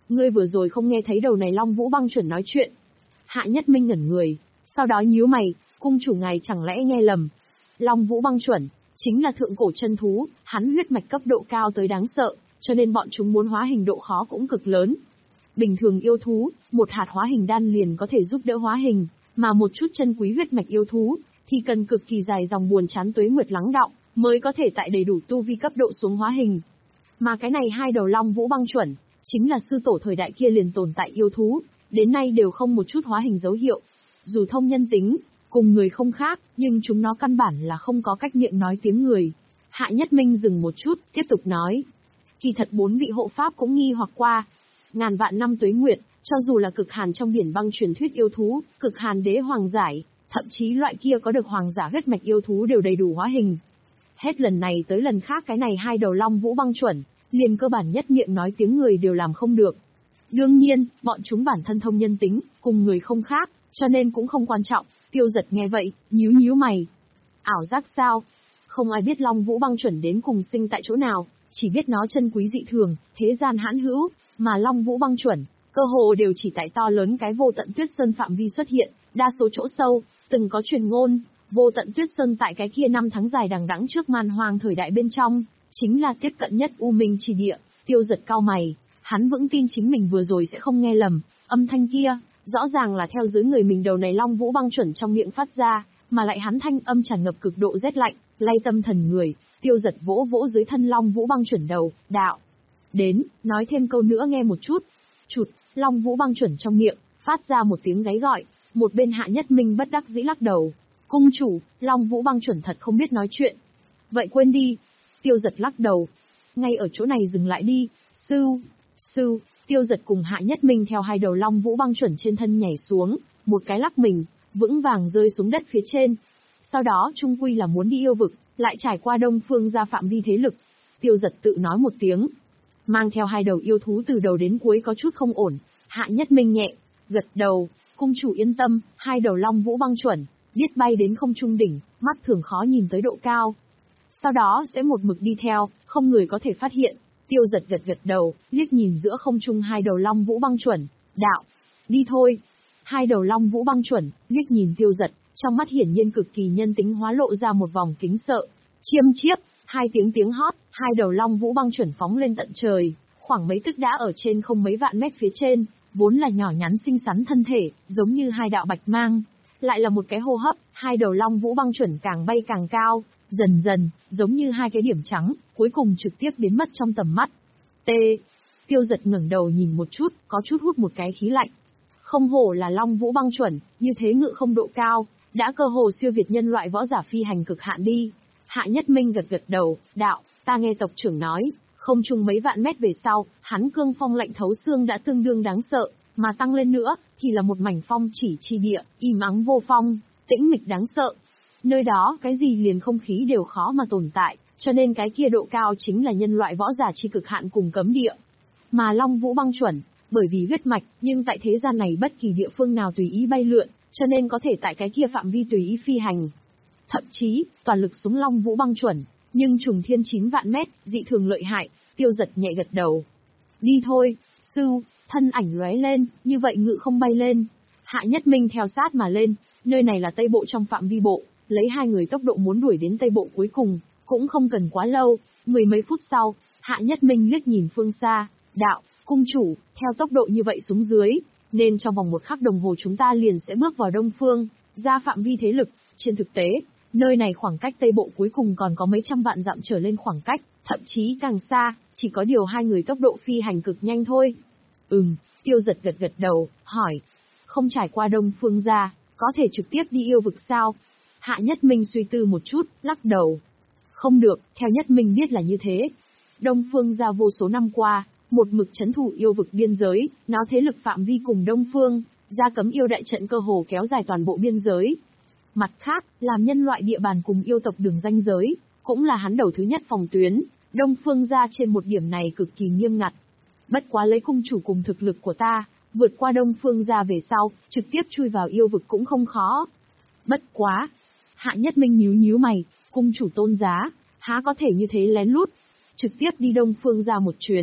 Ngươi vừa rồi không nghe thấy đầu này Long Vũ Băng Chuẩn nói chuyện. Hạ Nhất Minh ngẩn người, sau đó nhíu mày, cung chủ ngài chẳng lẽ nghe lầm. Long Vũ Băng Chuẩn, chính là thượng cổ chân thú, hắn huyết mạch cấp độ cao tới đáng sợ, cho nên bọn chúng muốn hóa hình độ khó cũng cực lớn. Bình thường yêu thú, một hạt hóa hình đan liền có thể giúp đỡ hóa hình, mà một chút chân quý huyết mạch yêu thú, thì cần cực kỳ dài dòng buồn chán tuế nguyệt lắng đọng, mới có thể tại đầy đủ tu vi cấp độ xuống hóa hình. Mà cái này hai đầu Long Vũ Băng Chuẩn, chính là sư tổ thời đại kia liền tồn tại yêu thú, đến nay đều không một chút hóa hình dấu hiệu. Dù thông nhân tính, cùng người không khác, nhưng chúng nó căn bản là không có cách miệng nói tiếng người. Hạ Nhất Minh dừng một chút, tiếp tục nói. Kỳ thật bốn vị hộ pháp cũng nghi hoặc qua. Ngàn vạn năm tuế nguyệt, cho dù là cực hàn trong biển băng truyền thuyết yêu thú, cực hàn đế hoàng giải, thậm chí loại kia có được hoàng giả huyết mạch yêu thú đều đầy đủ hóa hình. Hết lần này tới lần khác cái này hai đầu Long Vũ Băng Chuẩn, liền cơ bản nhất miệng nói tiếng người đều làm không được. Đương nhiên, bọn chúng bản thân thông nhân tính, cùng người không khác, cho nên cũng không quan trọng. Tiêu Giật nghe vậy, nhíu nhíu mày. Ảo giác sao? Không ai biết Long Vũ Băng Chuẩn đến cùng sinh tại chỗ nào, chỉ biết nó chân quý dị thường, thế gian hãn hữu, mà Long Vũ Băng Chuẩn, cơ hồ đều chỉ tại to lớn cái Vô Tận Tuyết Sơn phạm vi xuất hiện, đa số chỗ sâu, từng có truyền ngôn, Vô Tận Tuyết Sơn tại cái kia năm tháng dài đằng đẵng trước man hoang thời đại bên trong, chính là tiếp cận nhất U Minh chi địa. Tiêu Giật cau mày, hắn vững tin chính mình vừa rồi sẽ không nghe lầm, âm thanh kia, rõ ràng là theo dưới người mình đầu này Long Vũ Băng Chuẩn trong miệng phát ra, mà lại hắn thanh âm tràn ngập cực độ rét lạnh, lay tâm thần người. Tiêu Giật vỗ vỗ dưới thân Long Vũ Băng Chuẩn đầu, đạo. Đến, nói thêm câu nữa nghe một chút. Chụt, Long Vũ Băng Chuẩn trong miệng, phát ra một tiếng gáy gọi, một bên Hạ Nhất Minh bất đắc dĩ lắc đầu. Cung chủ, Long Vũ Băng Chuẩn thật không biết nói chuyện. Vậy quên đi. Tiêu Giật lắc đầu. Ngay ở chỗ này dừng lại đi, sư, sư. Tiêu Giật cùng Hạ Nhất Minh theo hai đầu Long Vũ Băng Chuẩn trên thân nhảy xuống, một cái lắc mình, vững vàng rơi xuống đất phía trên. Sau đó trung quy là muốn đi yêu vực, lại trải qua Đông Phương ra phạm vi thế lực. Tiêu Giật tự nói một tiếng, mang theo hai đầu yêu thú từ đầu đến cuối có chút không ổn. Hạ Nhất Minh nhẹ gật đầu, cung chủ yên tâm, hai đầu Long Vũ Băng Chuẩn, biết bay đến không trung đỉnh, mắt thường khó nhìn tới độ cao. Sau đó sẽ một mực đi theo, không người có thể phát hiện. Tiêu Giật gật gật đầu, liếc nhìn giữa không trung hai đầu Long Vũ Băng Chuẩn, đạo, đi thôi. Hai đầu Long Vũ Băng Chuẩn, liếc nhìn Tiêu Giật, trong mắt hiển nhiên cực kỳ nhân tính hóa lộ ra một vòng kính sợ. Chiêm chiếp, hai tiếng tiếng hót, hai đầu Long Vũ Băng Chuẩn phóng lên tận trời, khoảng mấy tức đã ở trên không mấy vạn mét phía trên, vốn là nhỏ nhắn xinh xắn thân thể, giống như hai đạo bạch mang. Lại là một cái hô hấp, hai đầu Long Vũ Băng Chuẩn càng bay càng cao, dần dần, giống như hai cái điểm trắng, cuối cùng trực tiếp biến mất trong tầm mắt. T. Tiêu Giật ngẩng đầu nhìn một chút, có chút hút một cái khí lạnh. Không hổ là Long Vũ Băng Chuẩn, như thế ngự không độ cao, đã cơ hồ siêu việt nhân loại võ giả phi hành cực hạn đi. Hạ Nhất Minh gật gật đầu, đạo, ta nghe tộc trưởng nói, không chung mấy vạn mét về sau, hắn cương phong lạnh thấu xương đã tương đương đáng sợ, mà tăng lên nữa, thì là một mảnh phong chỉ chi địa, im ắng vô phong, tĩnh mịch đáng sợ. Nơi đó cái gì liền không khí đều khó mà tồn tại, cho nên cái kia độ cao chính là nhân loại võ giả chi cực hạn cùng cấm địa. Mà Long Vũ Băng Chuẩn, bởi vì huyết mạch, nhưng tại thế gian này bất kỳ địa phương nào tùy ý bay lượn, cho nên có thể tại cái kia phạm vi tùy ý phi hành. Thậm chí, toàn lực súng Long Vũ Băng Chuẩn, nhưng trùng thiên chín vạn mét, dị thường lợi hại. Tiêu Giật nhẹ gật đầu. Đi thôi, sư, thân ảnh lóe lên, như vậy ngự không bay lên. Hạ Nhất Minh theo sát mà lên, nơi này là Tây Bộ trong phạm vi bộ, lấy hai người tốc độ muốn đuổi đến Tây Bộ cuối cùng, cũng không cần quá lâu, mười mấy phút sau, Hạ Nhất Minh liếc nhìn phương xa, đạo, cung chủ, theo tốc độ như vậy xuống dưới, nên trong vòng một khắc đồng hồ chúng ta liền sẽ bước vào Đông Phương, ra phạm vi thế lực. Trên thực tế, nơi này khoảng cách Tây Bộ cuối cùng còn có mấy trăm vạn dặm trở lên khoảng cách, thậm chí càng xa, chỉ có điều hai người tốc độ phi hành cực nhanh thôi. Ừm, Tiêu Giật gật gật đầu, hỏi, không trải qua Đông Phương ra, có thể trực tiếp đi yêu vực sao? Hạ Nhất Minh suy tư một chút, lắc đầu. Không được, theo Nhất Minh biết là như thế. Đông Phương ra vô số năm qua, một mực trấn thủ yêu vực biên giới, nó thế lực phạm vi cùng Đông Phương, ra cấm yêu đại trận cơ hồ kéo dài toàn bộ biên giới. Mặt khác, làm nhân loại địa bàn cùng yêu tộc đường ranh giới, cũng là hắn đầu thứ nhất phòng tuyến, Đông Phương ra trên một điểm này cực kỳ nghiêm ngặt. Bất quá lấy cung chủ cùng thực lực của ta, vượt qua Đông Phương ra về sau, trực tiếp chui vào yêu vực cũng không khó. Bất quá. Hạ Nhất Minh nhíu nhíu mày, cung chủ tôn giá, há có thể như thế lén lút. Trực tiếp đi Đông Phương ra một chuyến,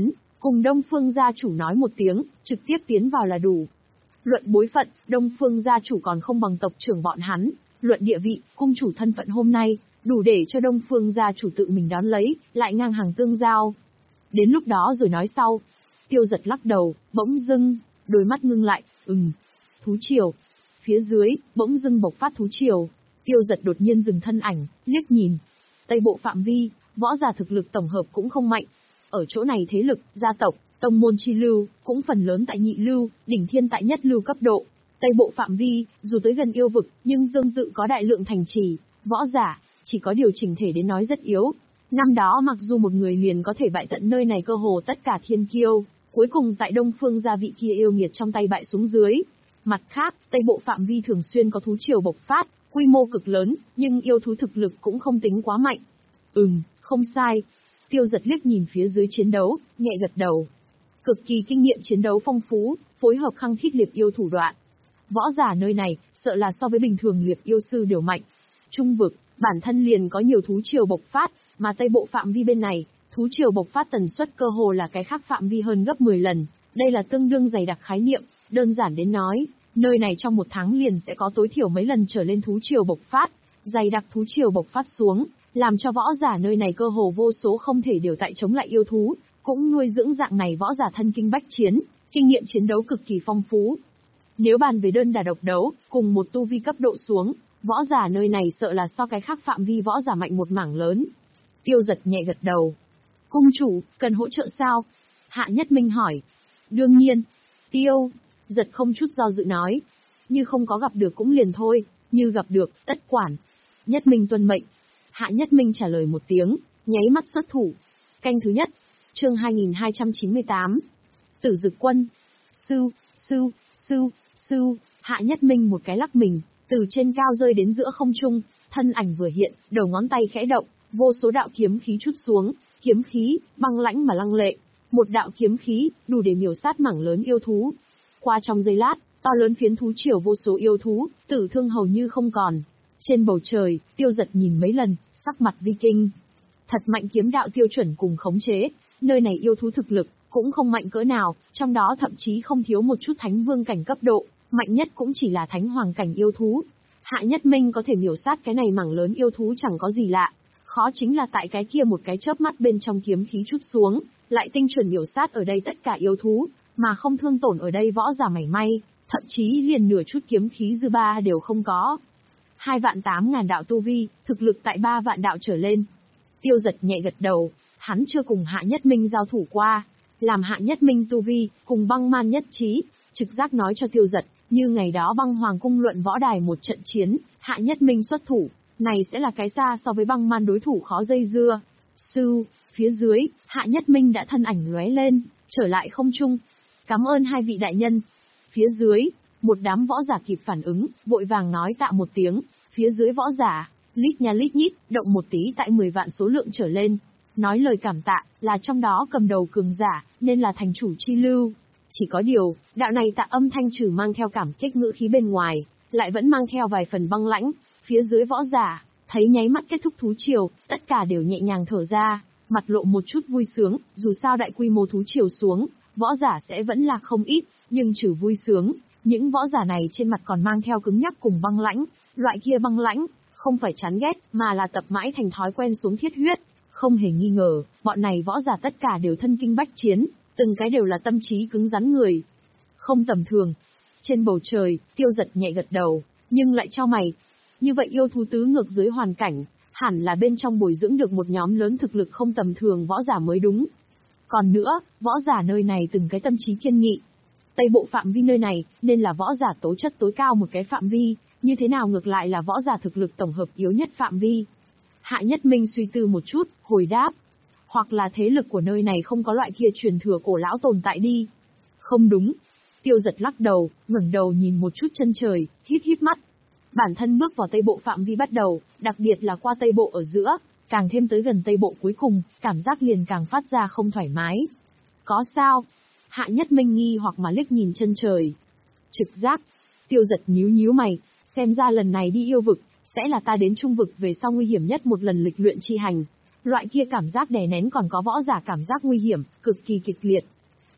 Cùng Đông Phương gia chủ nói một tiếng, trực tiếp tiến vào là đủ. Luận bối phận, Đông Phương gia chủ còn không bằng tộc trưởng bọn hắn, luận địa vị, cung chủ thân phận hôm nay, đủ để cho Đông Phương gia chủ tự mình đón lấy, lại ngang hàng tương giao. Đến lúc đó rồi nói sau. Tiêu Giật lắc đầu, bỗng dưng, đôi mắt ngưng lại, ừm, thú triều. Phía dưới, bỗng dưng bộc phát thú triều. Tiêu Giật đột nhiên dừng thân ảnh, liếc nhìn. Tây bộ phạm vi, võ giả thực lực tổng hợp cũng không mạnh. Ở chỗ này thế lực, gia tộc, tông môn chi lưu, cũng phần lớn tại nhị lưu, đỉnh thiên tại nhất lưu cấp độ. Tây bộ phạm vi, dù tới gần yêu vực, nhưng tương tự có đại lượng thành trì, võ giả, chỉ có điều chỉnh thể đến nói rất yếu. Năm đó mặc dù một người liền có thể bại tận nơi này cơ hồ tất cả thiên kiêu, cuối cùng tại Đông Phương gia vị kia yêu nghiệt trong tay bại xuống dưới. Mặt khác, Tây bộ phạm vi thường xuyên có thú triều bộc phát, quy mô cực lớn, nhưng yêu thú thực lực cũng không tính quá mạnh. Ừm, không sai. Tiêu Giật liếc nhìn phía dưới chiến đấu, nhẹ gật đầu. Cực kỳ kinh nghiệm chiến đấu phong phú, phối hợp khăng khít liệp yêu thủ đoạn. Võ giả nơi này, sợ là so với bình thường liệp yêu sư đều mạnh. Trung vực, bản thân liền có nhiều thú triều bộc phát, mà Tây bộ phạm vi bên này, thú triều bộc phát tần suất cơ hồ là cái khác phạm vi hơn gấp mười lần. Đây là tương đương dày đặc khái niệm, đơn giản đến nói, nơi này trong một tháng liền sẽ có tối thiểu mấy lần trở lên thú triều bộc phát, dày đặc thú triều bộc phát xuống, làm cho võ giả nơi này cơ hồ vô số không thể điều tại chống lại yêu thú, cũng nuôi dưỡng dạng này võ giả thân kinh bách chiến, kinh nghiệm chiến đấu cực kỳ phong phú. Nếu bàn về đơn đả độc đấu, cùng một tu vi cấp độ xuống, võ giả nơi này sợ là so cái khác phạm vi võ giả mạnh một mảng lớn. Tiêu Giật nhẹ gật đầu. Cung chủ, cần hỗ trợ sao? Hạ Nhất Minh hỏi. Đương nhiên. Tiêu Giật không chút do dự nói. Như không có gặp được cũng liền thôi, như gặp được, tất quản. Nhất Minh tuân mệnh. Hạ Nhất Minh trả lời một tiếng, nháy mắt xuất thủ. Canh thứ nhất, chương hai nghìn hai trăm chín mươi tám. Tử Dực Quân. Sưu, sưu, sưu, sưu, Hạ Nhất Minh một cái lắc mình, từ trên cao rơi đến giữa không trung, thân ảnh vừa hiện, đầu ngón tay khẽ động, vô số đạo kiếm khí trút xuống, kiếm khí, băng lãnh mà lăng lệ. Một đạo kiếm khí, đủ để miểu sát mảng lớn yêu thú. Qua trong giây lát, to lớn phiến thú triều vô số yêu thú, tử thương hầu như không còn. Trên bầu trời, Tiêu Giật nhìn mấy lần, sắc mặt vi kinh. Thật mạnh kiếm đạo tiêu chuẩn cùng khống chế, nơi này yêu thú thực lực, cũng không mạnh cỡ nào, trong đó thậm chí không thiếu một chút thánh vương cảnh cấp độ, mạnh nhất cũng chỉ là thánh hoàng cảnh yêu thú. Hạ Nhất Minh có thể miểu sát cái này mảng lớn yêu thú chẳng có gì lạ, khó chính là tại cái kia một cái chớp mắt bên trong kiếm khí trút xuống, lại tinh chuẩn miểu sát ở đây tất cả yêu thú, mà không thương tổn ở đây võ giả mảy may, thậm chí liền nửa chút kiếm khí dư ba đều không có. Hai vạn tám ngàn đạo tu vi, thực lực tại ba vạn đạo trở lên. Tiêu Giật nhẹ gật đầu, hắn chưa cùng Hạ Nhất Minh giao thủ qua, làm Hạ Nhất Minh tu vi, cùng băng man nhất trí, trực giác nói cho Tiêu Giật, như ngày đó băng hoàng cung luận võ đài một trận chiến, Hạ Nhất Minh xuất thủ, này sẽ là cái xa so với băng man đối thủ khó dây dưa. Sư, phía dưới, Hạ Nhất Minh đã thân ảnh lóe lên, trở lại không trung. Cảm ơn hai vị đại nhân. Phía dưới, một đám võ giả kịp phản ứng, vội vàng nói tạ một tiếng, phía dưới võ giả, lít nha lít nhít, động một tí tại mười vạn số lượng trở lên. Nói lời cảm tạ, là trong đó cầm đầu cường giả, nên là thành chủ chi lưu. Chỉ có điều, đạo này tạ âm thanh trừ mang theo cảm kích ngữ khí bên ngoài, lại vẫn mang theo vài phần băng lãnh. Phía dưới võ giả, thấy nháy mắt kết thúc thú triều, tất cả đều nhẹ nhàng thở ra, mặt lộ một chút vui sướng, dù sao đại quy mô thú triều xuống, võ giả sẽ vẫn là không ít, nhưng trừ vui sướng, những võ giả này trên mặt còn mang theo cứng nhắc cùng băng lãnh, loại kia băng lãnh, không phải chán ghét, mà là tập mãi thành thói quen xuống thiết huyết. Không hề nghi ngờ, bọn này võ giả tất cả đều thân kinh bách chiến, từng cái đều là tâm trí cứng rắn người. Không tầm thường. Trên bầu trời, Tiêu Giật nhẹ gật đầu, nhưng lại cho mày. Như vậy yêu thú tứ ngược dưới hoàn cảnh, hẳn là bên trong bồi dưỡng được một nhóm lớn thực lực không tầm thường võ giả mới đúng. Còn nữa, võ giả nơi này từng cái tâm trí kiên nghị. Tây bộ phạm vi nơi này, nên là võ giả tố chất tối cao một cái phạm vi, như thế nào ngược lại là võ giả thực lực tổng hợp yếu nhất phạm vi. Hạ Nhất Minh suy tư một chút, hồi đáp. Hoặc là thế lực của nơi này không có loại kia truyền thừa cổ lão tồn tại đi. Không đúng. Tiêu Giật lắc đầu, ngẩng đầu nhìn một chút chân trời, híp híp mắt. Bản thân bước vào Tây bộ phạm vi bắt đầu, đặc biệt là qua Tây bộ ở giữa, càng thêm tới gần Tây bộ cuối cùng, cảm giác liền càng phát ra không thoải mái. Có sao? Hạ Nhất Minh nghi hoặc mà liếc nhìn chân trời. Trực giác. Tiêu Giật nhíu nhíu mày, xem ra lần này đi yêu vực, sẽ là ta đến trung vực về sau nguy hiểm nhất một lần lịch luyện chi hành. Loại kia cảm giác đè nén còn có võ giả cảm giác nguy hiểm, cực kỳ kịch liệt,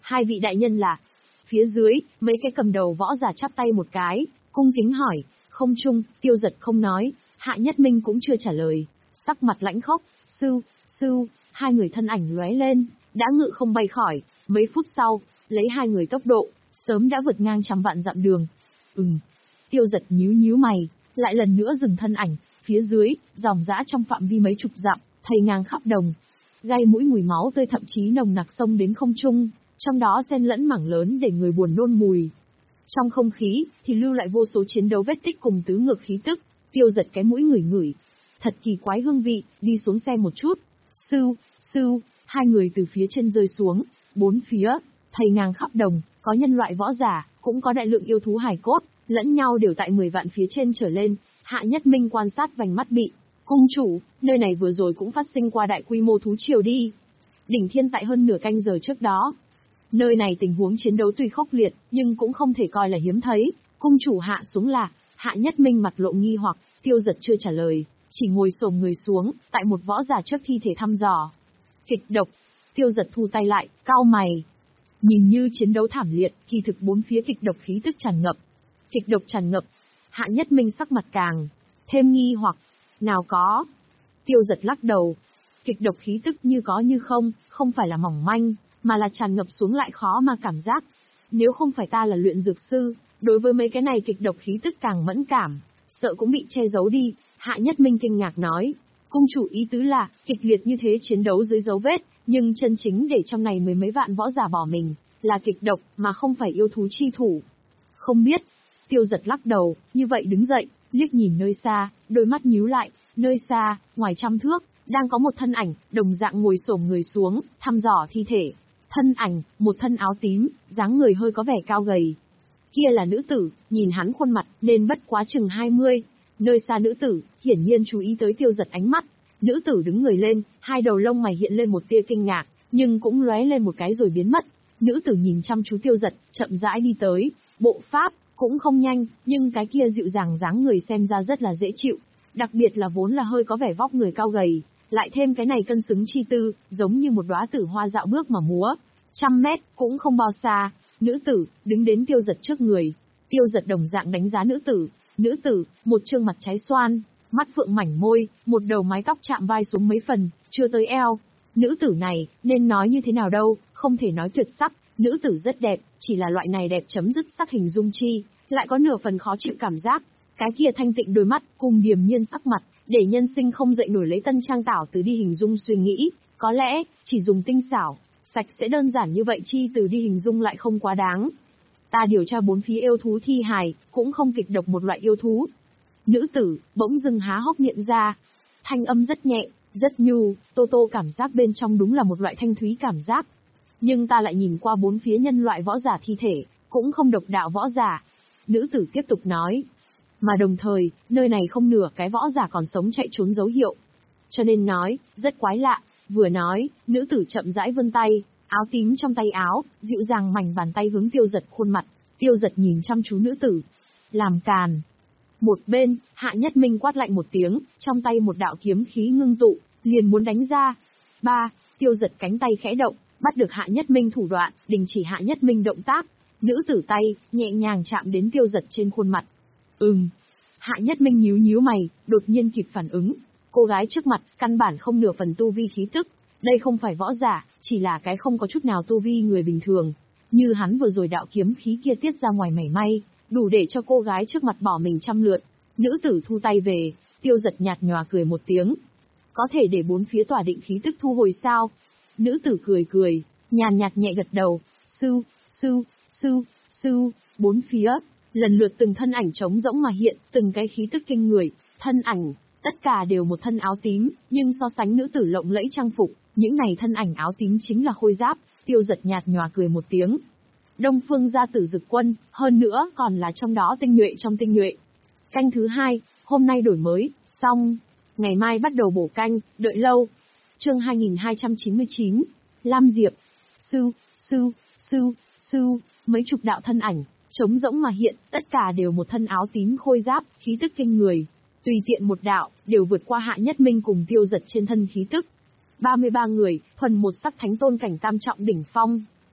hai vị đại nhân là. Phía dưới, mấy cái cầm đầu võ giả chắp tay một cái, cung kính hỏi. Không trung, Tiêu Giật không nói, Hạ Nhất Minh cũng chưa trả lời. Sắc mặt lãnh khốc, sưu, sưu, hai người thân ảnh lóe lên, đã ngự không bay khỏi. Mấy phút sau, lấy hai người tốc độ, sớm đã vượt ngang trăm vạn dặm đường. Ừm. Tiêu Giật nhíu nhíu mày, lại lần nữa dừng thân ảnh. Phía dưới, dòng dã trong phạm vi mấy chục dặm, thây ngang khắp đồng. Gai mũi mùi máu tươi thậm chí nồng nặc xông đến không trung, trong đó xen lẫn mảng lớn để người buồn nôn mùi. Trong không khí, thì lưu lại vô số chiến đấu vết tích cùng tứ ngược khí tức. Tiêu Giật cái mũi ngửi ngửi. Thật kỳ quái hương vị, đi xuống xe một chút. Sưu, sưu, hai người từ phía trên rơi xuống, bốn phía, thây ngang khắp đồng, có nhân loại võ giả, cũng có đại lượng yêu thú hài cốt, lẫn nhau đều tại mười vạn phía trên trở lên. Hạ Nhất Minh quan sát vành mắt bị. Cung chủ, nơi này vừa rồi cũng phát sinh qua đại quy mô thú triều đi. Đỉnh thiên tại hơn nửa canh giờ trước đó. Nơi này tình huống chiến đấu tuy khốc liệt, nhưng cũng không thể coi là hiếm thấy. Cung chủ hạ xuống là. Hạ Nhất Minh mặt lộ nghi hoặc, Tiêu Giật chưa trả lời, chỉ ngồi xổm người xuống, tại một võ giả trước thi thể thăm dò. Kịch độc. Tiêu Giật thu tay lại, cau mày. Nhìn như chiến đấu thảm liệt, kỳ thực bốn phía kịch độc khí tức tràn ngập. Kịch độc tràn ngập. Hạ Nhất Minh sắc mặt càng thêm nghi hoặc. Nào có. Tiêu Giật lắc đầu. Kịch độc khí tức như có như không, không phải là mỏng manh, mà là tràn ngập xuống lại khó mà cảm giác. Nếu không phải ta là luyện dược sư, đối với mấy cái này kịch độc khí tức càng mẫn cảm, sợ cũng bị che giấu đi. Hạ Nhất Minh kinh ngạc nói. Cung chủ ý tứ là, kịch liệt như thế chiến đấu dưới dấu vết, nhưng chân chính để trong này mười mấy vạn võ giả bỏ mình, là kịch độc mà không phải yêu thú chi thủ. Không biết. Tiêu Giật lắc đầu, như vậy đứng dậy, liếc nhìn nơi xa, đôi mắt nhíu lại, nơi xa, ngoài trăm thước, đang có một thân ảnh, đồng dạng ngồi xổm người xuống, thăm dò thi thể. Thân ảnh, một thân áo tím, dáng người hơi có vẻ cao gầy. Kia là nữ tử, nhìn hắn khuôn mặt, nên bất quá chừng hai mươi. Nơi xa nữ tử, hiển nhiên chú ý tới Tiêu Giật ánh mắt. Nữ tử đứng người lên, hai đầu lông mày hiện lên một tia kinh ngạc, nhưng cũng lóe lên một cái rồi biến mất. Nữ tử nhìn chăm chú Tiêu Giật, chậm rãi đi tới, bộ pháp cũng không nhanh, nhưng cái kia dịu dàng dáng người xem ra rất là dễ chịu, đặc biệt là vốn là hơi có vẻ vóc người cao gầy, lại thêm cái này cân xứng chi tư, giống như một đóa tử hoa dạo bước mà múa. Trăm mét cũng không bao xa, nữ tử đứng đến Tiêu Giật trước người. Tiêu Giật đồng dạng đánh giá nữ tử. Nữ tử, một trương mặt trái xoan, mắt phượng mảnh môi, một đầu mái tóc chạm vai xuống mấy phần, chưa tới eo. Nữ tử này, nên nói như thế nào đâu, không thể nói tuyệt sắc, nữ tử rất đẹp, chỉ là loại này đẹp chấm dứt sắc hình dung chi, lại có nửa phần khó chịu cảm giác. Cái kia thanh tịnh đôi mắt, cùng điềm nhiên sắc mặt, để nhân sinh không dậy nổi lấy tân trang tảo từ đi hình dung suy nghĩ, có lẽ, chỉ dùng tinh xảo, sạch sẽ đơn giản như vậy chi từ đi hình dung lại không quá đáng. Ta điều tra bốn phía yêu thú thi hài, cũng không kịch độc một loại yêu thú. Nữ tử, bỗng dưng há hốc miệng ra. Thanh âm rất nhẹ, rất nhu, Tô Tô cảm giác bên trong đúng là một loại thanh thúy cảm giác. Nhưng ta lại nhìn qua bốn phía nhân loại võ giả thi thể, cũng không độc đạo võ giả. Nữ tử tiếp tục nói. Mà đồng thời, nơi này không nửa cái võ giả còn sống chạy trốn dấu hiệu. Cho nên nói, rất quái lạ. Vừa nói, nữ tử chậm rãi vươn tay, áo tím trong tay áo, dịu dàng mảnh bàn tay hướng Tiêu Giật khuôn mặt. Tiêu Giật nhìn chăm chú nữ tử. Làm càn. Một bên, Hạ Nhất Minh quát lạnh một tiếng, trong tay một đạo kiếm khí ngưng tụ, liền muốn đánh ra. Ba, Tiêu Giật cánh tay khẽ động, bắt được Hạ Nhất Minh thủ đoạn, đình chỉ Hạ Nhất Minh động tác. Nữ tử tay, nhẹ nhàng chạm đến Tiêu Giật trên khuôn mặt. Ừm. Hạ Nhất Minh nhíu nhíu mày, đột nhiên kịp phản ứng. Cô gái trước mặt, căn bản không nửa phần tu vi khí tức. Đây không phải võ giả, chỉ là cái không có chút nào tu vi người bình thường. Như hắn vừa rồi đạo kiếm khí kia tiết ra ngoài mảy may, đủ để cho cô gái trước mặt bỏ mình trăm lượt. Nữ tử thu tay về, Tiêu Giật nhạt nhòa cười một tiếng. Có thể để bốn phía tỏa định khí tức thu hồi sao? Nữ tử cười cười, nhàn nhạt nhẹ gật đầu. Sư, sư, sư, sư, bốn phía, lần lượt từng thân ảnh trống rỗng mà hiện, từng cái khí tức kinh người, thân ảnh, tất cả đều một thân áo tím, nhưng so sánh nữ tử lộng lẫy trang phục, những này thân ảnh áo tím chính là khôi giáp. Tiêu Giật nhạt nhòa cười một tiếng. Đông Phương gia tử dực quân, hơn nữa còn là trong đó tinh nhuệ trong tinh nhuệ. Canh thứ hai, hôm nay đổi mới, xong. Ngày mai bắt đầu bổ canh, đợi lâu. Chương hai nghìn hai trăm chín mươi chín, Lam Diệp. Sư, sư, sư, sư, mấy chục đạo thân ảnh, trống rỗng mà hiện, tất cả đều một thân áo tím khôi giáp, khí tức kinh người. Tùy tiện một đạo, đều vượt qua Hạ Nhất Minh cùng Tiêu Giật trên thân khí tức. ba mươi ba người, thuần một sắc thánh tôn cảnh tam trọng đỉnh phong.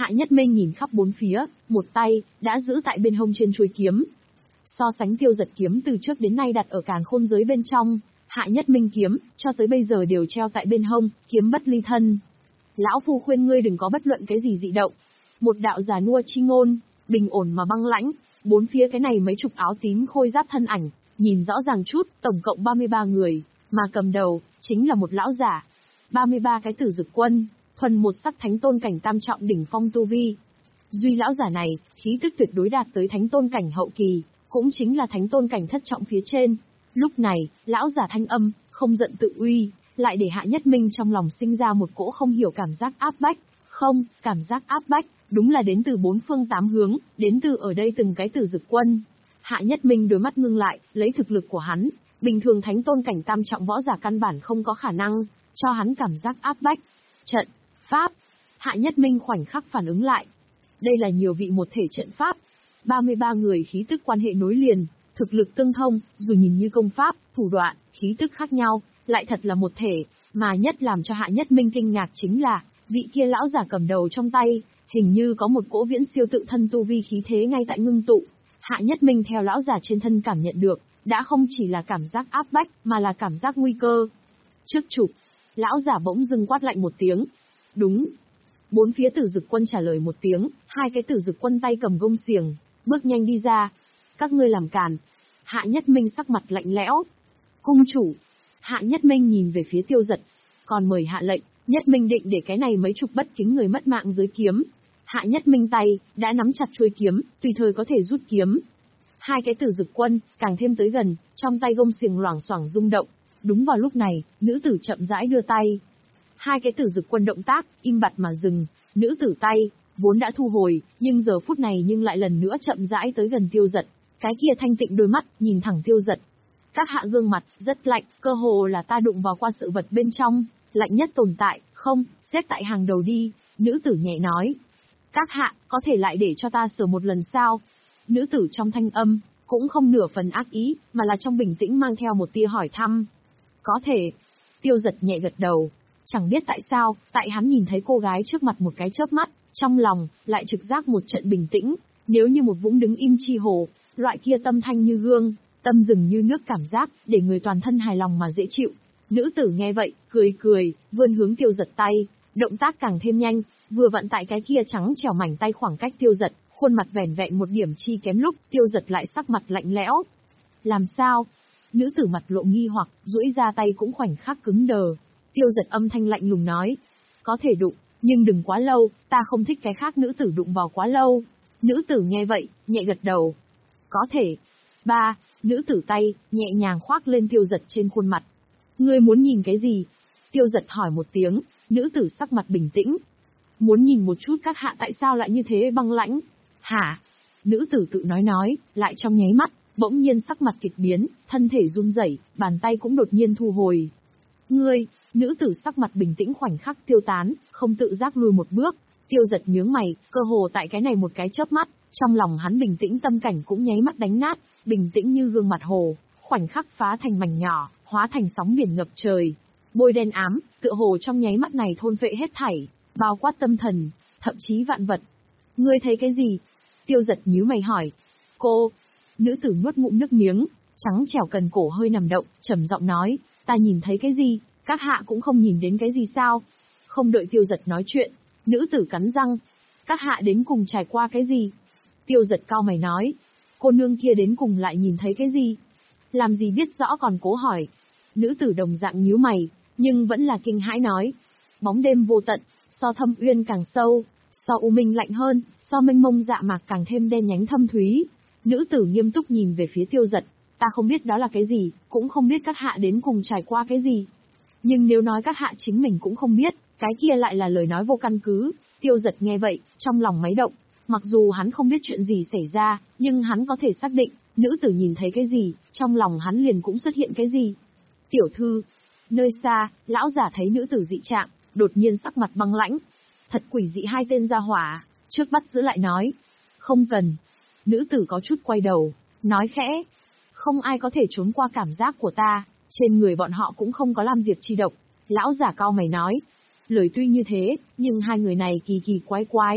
Hạ Nhất Minh nhìn khắp bốn phía, một tay, đã giữ tại bên hông trên chuôi kiếm. So sánh Tiêu Giật kiếm từ trước đến nay đặt ở càn khôn giới bên trong, Hạ Nhất Minh kiếm, cho tới bây giờ đều treo tại bên hông, kiếm bất ly thân. Lão phu khuyên ngươi đừng có bất luận cái gì dị động. Một đạo già nua chi ngôn, bình ổn mà băng lãnh, bốn phía cái này mấy chục áo tím khôi giáp thân ảnh, nhìn rõ ràng chút, tổng cộng ba mươi ba người, mà cầm đầu, chính là một lão giả. ba mươi ba cái tử dực quân, thuần một sắc thánh tôn cảnh tam trọng đỉnh phong tu vi. Duy lão giả này, khí tức tuyệt đối đạt tới thánh tôn cảnh hậu kỳ, cũng chính là thánh tôn cảnh thất trọng phía trên. Lúc này, lão giả thanh âm, không giận tự uy, lại để Hạ Nhất Minh trong lòng sinh ra một cỗ không hiểu cảm giác áp bách. Không, cảm giác áp bách, đúng là đến từ bốn phương tám hướng, đến từ ở đây từng cái tử dực quân. Hạ Nhất Minh đôi mắt ngưng lại, lấy thực lực của hắn, bình thường thánh tôn cảnh tam trọng võ giả căn bản không có khả năng, cho hắn cảm giác áp bách. Trận, pháp. Hạ Nhất Minh khoảnh khắc phản ứng lại. Đây là nhiều vị một thể trận pháp. ba mươi ba người khí tức quan hệ nối liền, thực lực tương thông, dù nhìn như công pháp, thủ đoạn, khí tức khác nhau, lại thật là một thể, mà nhất làm cho Hạ Nhất Minh kinh ngạc chính là, vị kia lão giả cầm đầu trong tay, hình như có một cỗ viễn siêu tự thân tu vi khí thế ngay tại ngưng tụ. Hạ Nhất Minh theo lão giả trên thân cảm nhận được, đã không chỉ là cảm giác áp bách, mà là cảm giác nguy cơ. Trước chụp, lão giả bỗng dưng quát lạnh một tiếng. Đúng. Bốn phía tử dực quân trả lời một tiếng, hai cái tử dực quân tay cầm gông xiềng, bước nhanh đi ra. Các ngươi làm càn. Hạ Nhất Minh sắc mặt lạnh lẽo. Cung chủ. Hạ Nhất Minh nhìn về phía Tiêu Giật. Còn mời hạ lệnh, Nhất Minh định để cái này mấy chục bất kính người mất mạng dưới kiếm. Hạ Nhất Minh tay, đã nắm chặt chuôi kiếm, tùy thời có thể rút kiếm. Hai cái tử dực quân, càng thêm tới gần, trong tay gông xiềng loảng xoảng rung động. Đúng vào lúc này, nữ tử chậm rãi đưa tay. Hai cái tử dực quân động tác, im bặt mà dừng, nữ tử tay, vốn đã thu hồi, nhưng giờ phút này nhưng lại lần nữa chậm rãi tới gần Tiêu Giật. Cái kia thanh tịnh đôi mắt, nhìn thẳng Tiêu Giật. Các hạ gương mặt, rất lạnh, cơ hồ là ta đụng vào qua sự vật bên trong, lạnh nhất tồn tại, không, xếp tại hàng đầu đi, nữ tử nhẹ nói. Các hạ, có thể lại để cho ta sửa một lần sao? Nữ tử trong thanh âm, cũng không nửa phần ác ý, mà là trong bình tĩnh mang theo một tia hỏi thăm. Có thể. Tiêu Giật nhẹ gật đầu. Chẳng biết tại sao, tại hắn nhìn thấy cô gái trước mặt một cái chớp mắt, trong lòng, lại trực giác một trận bình tĩnh, nếu như một vũng đứng im chi hồ, loại kia tâm thanh như gương, tâm rừng như nước cảm giác, để người toàn thân hài lòng mà dễ chịu. Nữ tử nghe vậy, cười cười, vươn hướng Tiêu Giật tay, động tác càng thêm nhanh, vừa vặn tại cái kia trắng trẻo mảnh tay khoảng cách Tiêu Giật, khuôn mặt vẻn vẹn một điểm chi kém lúc, Tiêu Giật lại sắc mặt lạnh lẽo. Làm sao? Nữ tử mặt lộ nghi hoặc, duỗi ra tay cũng khoảnh khắc cứng đờ. Tiêu Giật âm thanh lạnh lùng nói, có thể đụng, nhưng đừng quá lâu, ta không thích cái khác nữ tử đụng vào quá lâu. Nữ tử nghe vậy, nhẹ gật đầu. Có thể. Ba, nữ tử tay, nhẹ nhàng khoác lên Tiêu Giật trên khuôn mặt. Ngươi muốn nhìn cái gì? Tiêu Giật hỏi một tiếng, nữ tử sắc mặt bình tĩnh. Muốn nhìn một chút các hạ tại sao lại như thế băng lãnh. Hả? Nữ tử tự nói nói, lại trong nháy mắt, bỗng nhiên sắc mặt kịch biến, thân thể run rẩy, bàn tay cũng đột nhiên thu hồi. Ngươi, nữ tử sắc mặt bình tĩnh khoảnh khắc tiêu tán, không tự giác lùi một bước. Tiêu Giật nhướng mày, cơ hồ tại cái này một cái chớp mắt, trong lòng hắn bình tĩnh tâm cảnh cũng nháy mắt đánh nát, bình tĩnh như gương mặt hồ, khoảnh khắc phá thành mảnh nhỏ, hóa thành sóng biển ngập trời. Bôi đen ám, tựa hồ trong nháy mắt này thôn phệ hết thảy, bao quát tâm thần, thậm chí vạn vật. Ngươi thấy cái gì? Tiêu Giật nhíu mày hỏi. Cô, nữ tử nuốt ngụm nước miếng, trắng trẻo cần cổ hơi nằm động, trầm giọng nói, ta nhìn thấy cái gì, các hạ cũng không nhìn đến cái gì sao? Không đợi Tiêu Giật nói chuyện, nữ tử cắn răng. Các hạ đến cùng trải qua cái gì? Tiêu Giật cau mày nói. Cô nương kia đến cùng lại nhìn thấy cái gì? Làm gì biết rõ còn cố hỏi. Nữ tử đồng dạng nhíu mày, nhưng vẫn là kinh hãi nói. Bóng đêm vô tận, so thâm uyên càng sâu, so u minh lạnh hơn, so mênh mông dạ mạc càng thêm đen nhánh thâm thúy. Nữ tử nghiêm túc nhìn về phía Tiêu Giật. Ta không biết đó là cái gì, cũng không biết các hạ đến cùng trải qua cái gì. Nhưng nếu nói các hạ chính mình cũng không biết, cái kia lại là lời nói vô căn cứ. Tiêu Giật nghe vậy, trong lòng máy động. Mặc dù hắn không biết chuyện gì xảy ra, nhưng hắn có thể xác định, nữ tử nhìn thấy cái gì, trong lòng hắn liền cũng xuất hiện cái gì. Tiểu thư, nơi xa, lão giả thấy nữ tử dị trạng, đột nhiên sắc mặt băng lãnh. Thật quỷ dị hai tên gia hỏa, trước bắt giữ lại nói. Không cần. Nữ tử có chút quay đầu, nói khẽ. Không ai có thể trốn qua cảm giác của ta, trên người bọn họ cũng không có lam diệp chi độc. Lão giả cau mày nói. Lời tuy như thế, nhưng hai người này kỳ kỳ quái quái,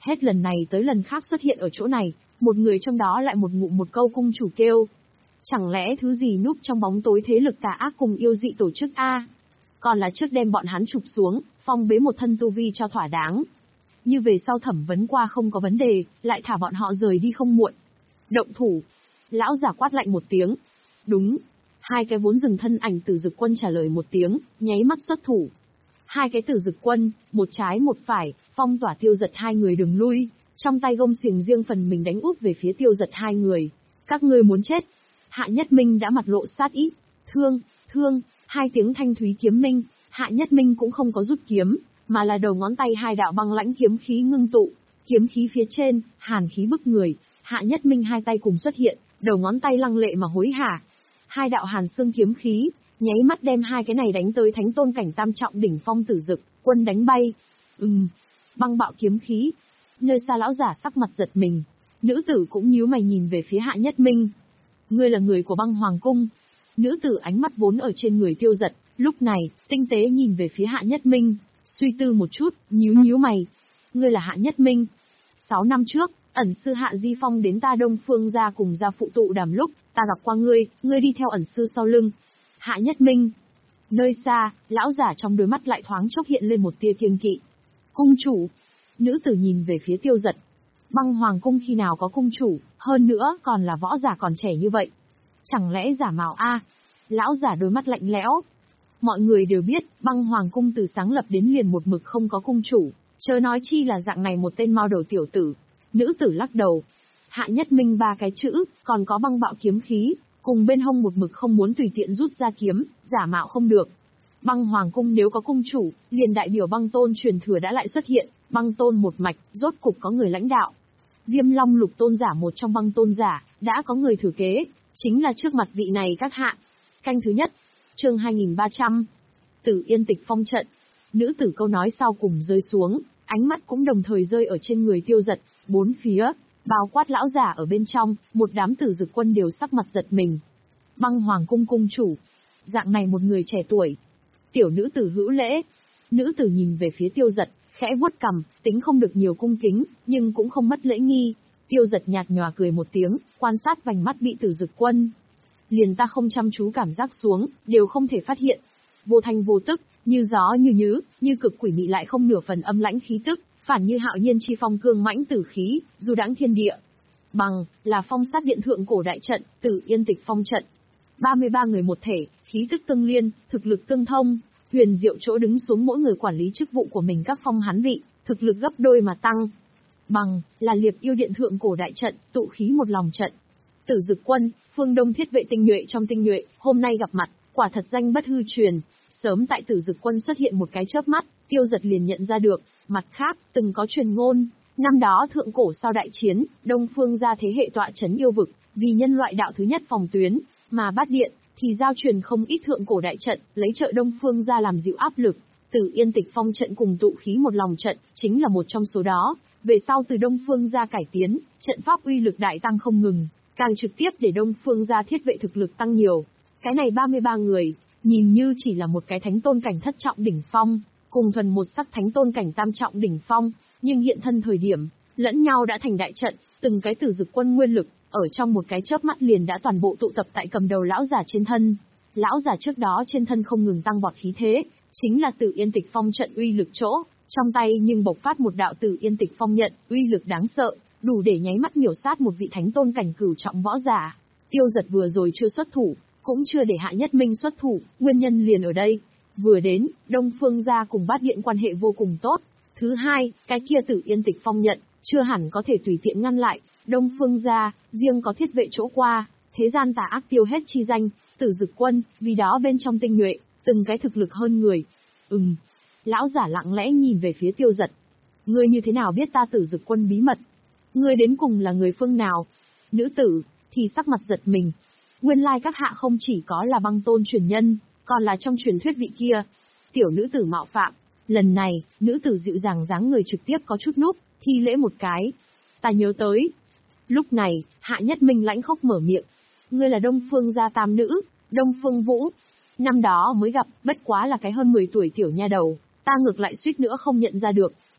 Hết lần này tới lần khác xuất hiện ở chỗ này, một người trong đó lại một ngụm một câu cung chủ kêu. Chẳng lẽ thứ gì núp trong bóng tối thế lực tà ác cùng yêu dị tổ chức A? Còn là trước đem bọn hắn chụp xuống, phong bế một thân tu vi cho thỏa đáng. Như về sau thẩm vấn qua không có vấn đề, lại thả bọn họ rời đi không muộn. Động thủ. Lão giả quát lạnh một tiếng. Đúng. Hai cái vốn dừng thân ảnh Tử Dực Quân trả lời một tiếng, nháy mắt xuất thủ. Hai cái Tử Dực Quân, một trái một phải, phong tỏa Tiêu Giật hai người đường lui, trong tay gông xiềng riêng phần mình đánh úp về phía Tiêu Giật hai người. Các ngươi muốn chết. Hạ Nhất Minh đã mặt lộ sát ý. Thương, thương, hai tiếng thanh thúy kiếm minh, Hạ Nhất Minh cũng không có rút kiếm, mà là đầu ngón tay hai đạo băng lãnh kiếm khí ngưng tụ, kiếm khí phía trên, hàn khí bức người, Hạ Nhất Minh hai tay cùng xuất hiện, đầu ngón tay lăng lệ mà hối hả. Hai đạo hàn xương kiếm khí, nháy mắt đem hai cái này đánh tới thánh tôn cảnh tam trọng đỉnh phong Tử Dực Quân đánh bay. Ừm, băng bạo kiếm khí. Nơi xa lão giả sắc mặt giật mình, nữ tử cũng nhíu mày nhìn về phía Hạ Nhất Minh. Ngươi là người của Băng Hoàng Cung. Nữ tử ánh mắt vốn ở trên người Tiêu Giật, lúc này, tinh tế nhìn về phía Hạ Nhất Minh, suy tư một chút, nhíu nhíu mày. Ngươi là Hạ Nhất Minh. Sáu năm trước, ẩn sư Hạ Di Phong đến ta Đông Phương gia cùng gia phụ tụ đàm lúc, ta gặp qua ngươi, ngươi đi theo ẩn sư sau lưng. Hạ Nhất Minh. Nơi xa, lão giả trong đôi mắt lại thoáng chốc hiện lên một tia kiêng kỵ. Cung chủ. Nữ tử nhìn về phía Tiêu Giật. Băng Hoàng Cung khi nào có cung chủ, hơn nữa còn là võ giả còn trẻ như vậy. Chẳng lẽ giả mạo a? Lão giả đôi mắt lạnh lẽo. Mọi người đều biết, Băng Hoàng Cung từ sáng lập đến liền một mực không có cung chủ, chớ nói chi là dạng này một tên mao đầu tiểu tử. Nữ tử lắc đầu. Hạ Nhất Minh ba cái chữ, còn có băng bạo kiếm khí, cùng bên hông một mực không muốn tùy tiện rút ra kiếm, giả mạo không được. Băng Hoàng Cung nếu có cung chủ, liền đại biểu Băng Tôn truyền thừa đã lại xuất hiện, Băng Tôn một mạch, rốt cục có người lãnh đạo. Viêm Long Lục Tôn giả một trong Băng Tôn giả, đã có người thừa kế, chính là trước mặt vị này các hạ. Canh thứ nhất, chương hai nghìn ba trăm. Tử Yên Tịch Phong trận. Nữ tử câu nói sau cùng rơi xuống, ánh mắt cũng đồng thời rơi ở trên người Tiêu Giật, bốn phía, bao quát lão giả ở bên trong, một đám Tử Dực Quân đều sắc mặt giật mình. Băng Hoàng Cung cung chủ, dạng này một người trẻ tuổi. Tiểu nữ tử hữu lễ. Nữ tử nhìn về phía Tiêu Giật, khẽ vuốt cằm, tính không được nhiều cung kính, nhưng cũng không mất lễ nghi. Tiêu Giật nhạt nhòa cười một tiếng, quan sát vành mắt bị Tử Dực Quân. Liền ta không chăm chú cảm giác xuống, đều không thể phát hiện. Vô thanh vô tức, như gió như nhứ, như cực quỷ mị lại không nửa phần âm lãnh khí tức, phản như hạo nhiên chi phong cương mãnh tử khí, du đãng thiên địa. Bằng, là phong sát điện thượng cổ đại trận, Tử Yên Tịch Phong trận. ba mươi ba người một thể, khí tức tương liên, thực lực tương thông, huyền diệu chỗ đứng xuống mỗi người quản lý chức vụ của mình các phong hán vị, thực lực gấp đôi mà tăng. Bằng, là liệp yêu điện thượng cổ đại trận, tụ khí một lòng trận. Tử Dực Quân, phương Đông thiết vệ tinh nhuệ trong tinh nhuệ, hôm nay gặp mặt, quả thật danh bất hư truyền. Sớm tại Tử Dực Quân xuất hiện một cái chớp mắt, Tiêu Giật liền nhận ra được. Mặt khác, từng có truyền ngôn, năm đó thượng cổ sau đại chiến, Đông Phương gia thế hệ tọa chấn yêu vực, vì nhân loại đạo thứ nhất phòng tuyến, mà Bát Điện thì giao truyền không ít thượng cổ đại trận, lấy trợ Đông Phương gia làm dịu áp lực. Tử Yên Tịch Phong trận cùng tụ khí một lòng trận, chính là một trong số đó. Về sau từ Đông Phương gia cải tiến, trận pháp uy lực đại tăng không ngừng, càng trực tiếp để Đông Phương gia thiết vệ thực lực tăng nhiều. Cái này ba mươi ba người, nhìn như chỉ là một cái thánh tôn cảnh thất trọng đỉnh phong, cùng thuần một sắc thánh tôn cảnh tam trọng đỉnh phong, nhưng hiện thân thời điểm, lẫn nhau đã thành đại trận, từng cái Tử Dực Quân nguyên lực, ở trong một cái chớp mắt liền đã toàn bộ tụ tập tại cầm đầu lão giả trên thân. Lão giả trước đó trên thân không ngừng tăng vọt khí thế, chính là Tử Yên Tịch Phong trận uy lực chỗ, trong tay nhưng bộc phát một đạo Tử Yên Tịch Phong nhận, uy lực đáng sợ, đủ để nháy mắt miểu sát một vị thánh tôn cảnh cửu trọng võ giả. Tiêu Giật vừa rồi chưa xuất thủ, cũng chưa để Hạ Nhất Minh xuất thủ, nguyên nhân liền ở đây. Vừa đến, Đông Phương gia cùng Bát Điện quan hệ vô cùng tốt. Thứ hai, cái kia Tử Yên Tịch Phong nhận, chưa hẳn có thể tùy tiện ngăn lại. Đông Phương gia, riêng có thiết vệ chỗ qua, thế gian tà ác tiêu hết chi danh, Tử Dực Quân, vì đó bên trong tinh nhuệ, từng cái thực lực hơn người. Ừm. Lão giả lặng lẽ nhìn về phía Tiêu Giật. Ngươi như thế nào biết ta Tử Dực Quân bí mật? Ngươi đến cùng là người phương nào? Nữ tử, thì sắc mặt giật mình. Nguyên lai các hạ không chỉ có là Băng Tôn truyền nhân, còn là trong truyền thuyết vị kia. Tiểu nữ tử mạo phạm. Lần này, nữ tử dịu dàng dáng người trực tiếp có chút núp, thi lễ một cái. Ta nhớ tới. Lúc này, Hạ Nhất Minh lãnh khốc mở miệng. Ngươi là Đông Phương gia tam nữ, Đông Phương Vũ. Năm đó mới gặp, bất quá là cái hơn mười tuổi tiểu nha đầu, ta ngược lại suýt nữa không nhận ra được,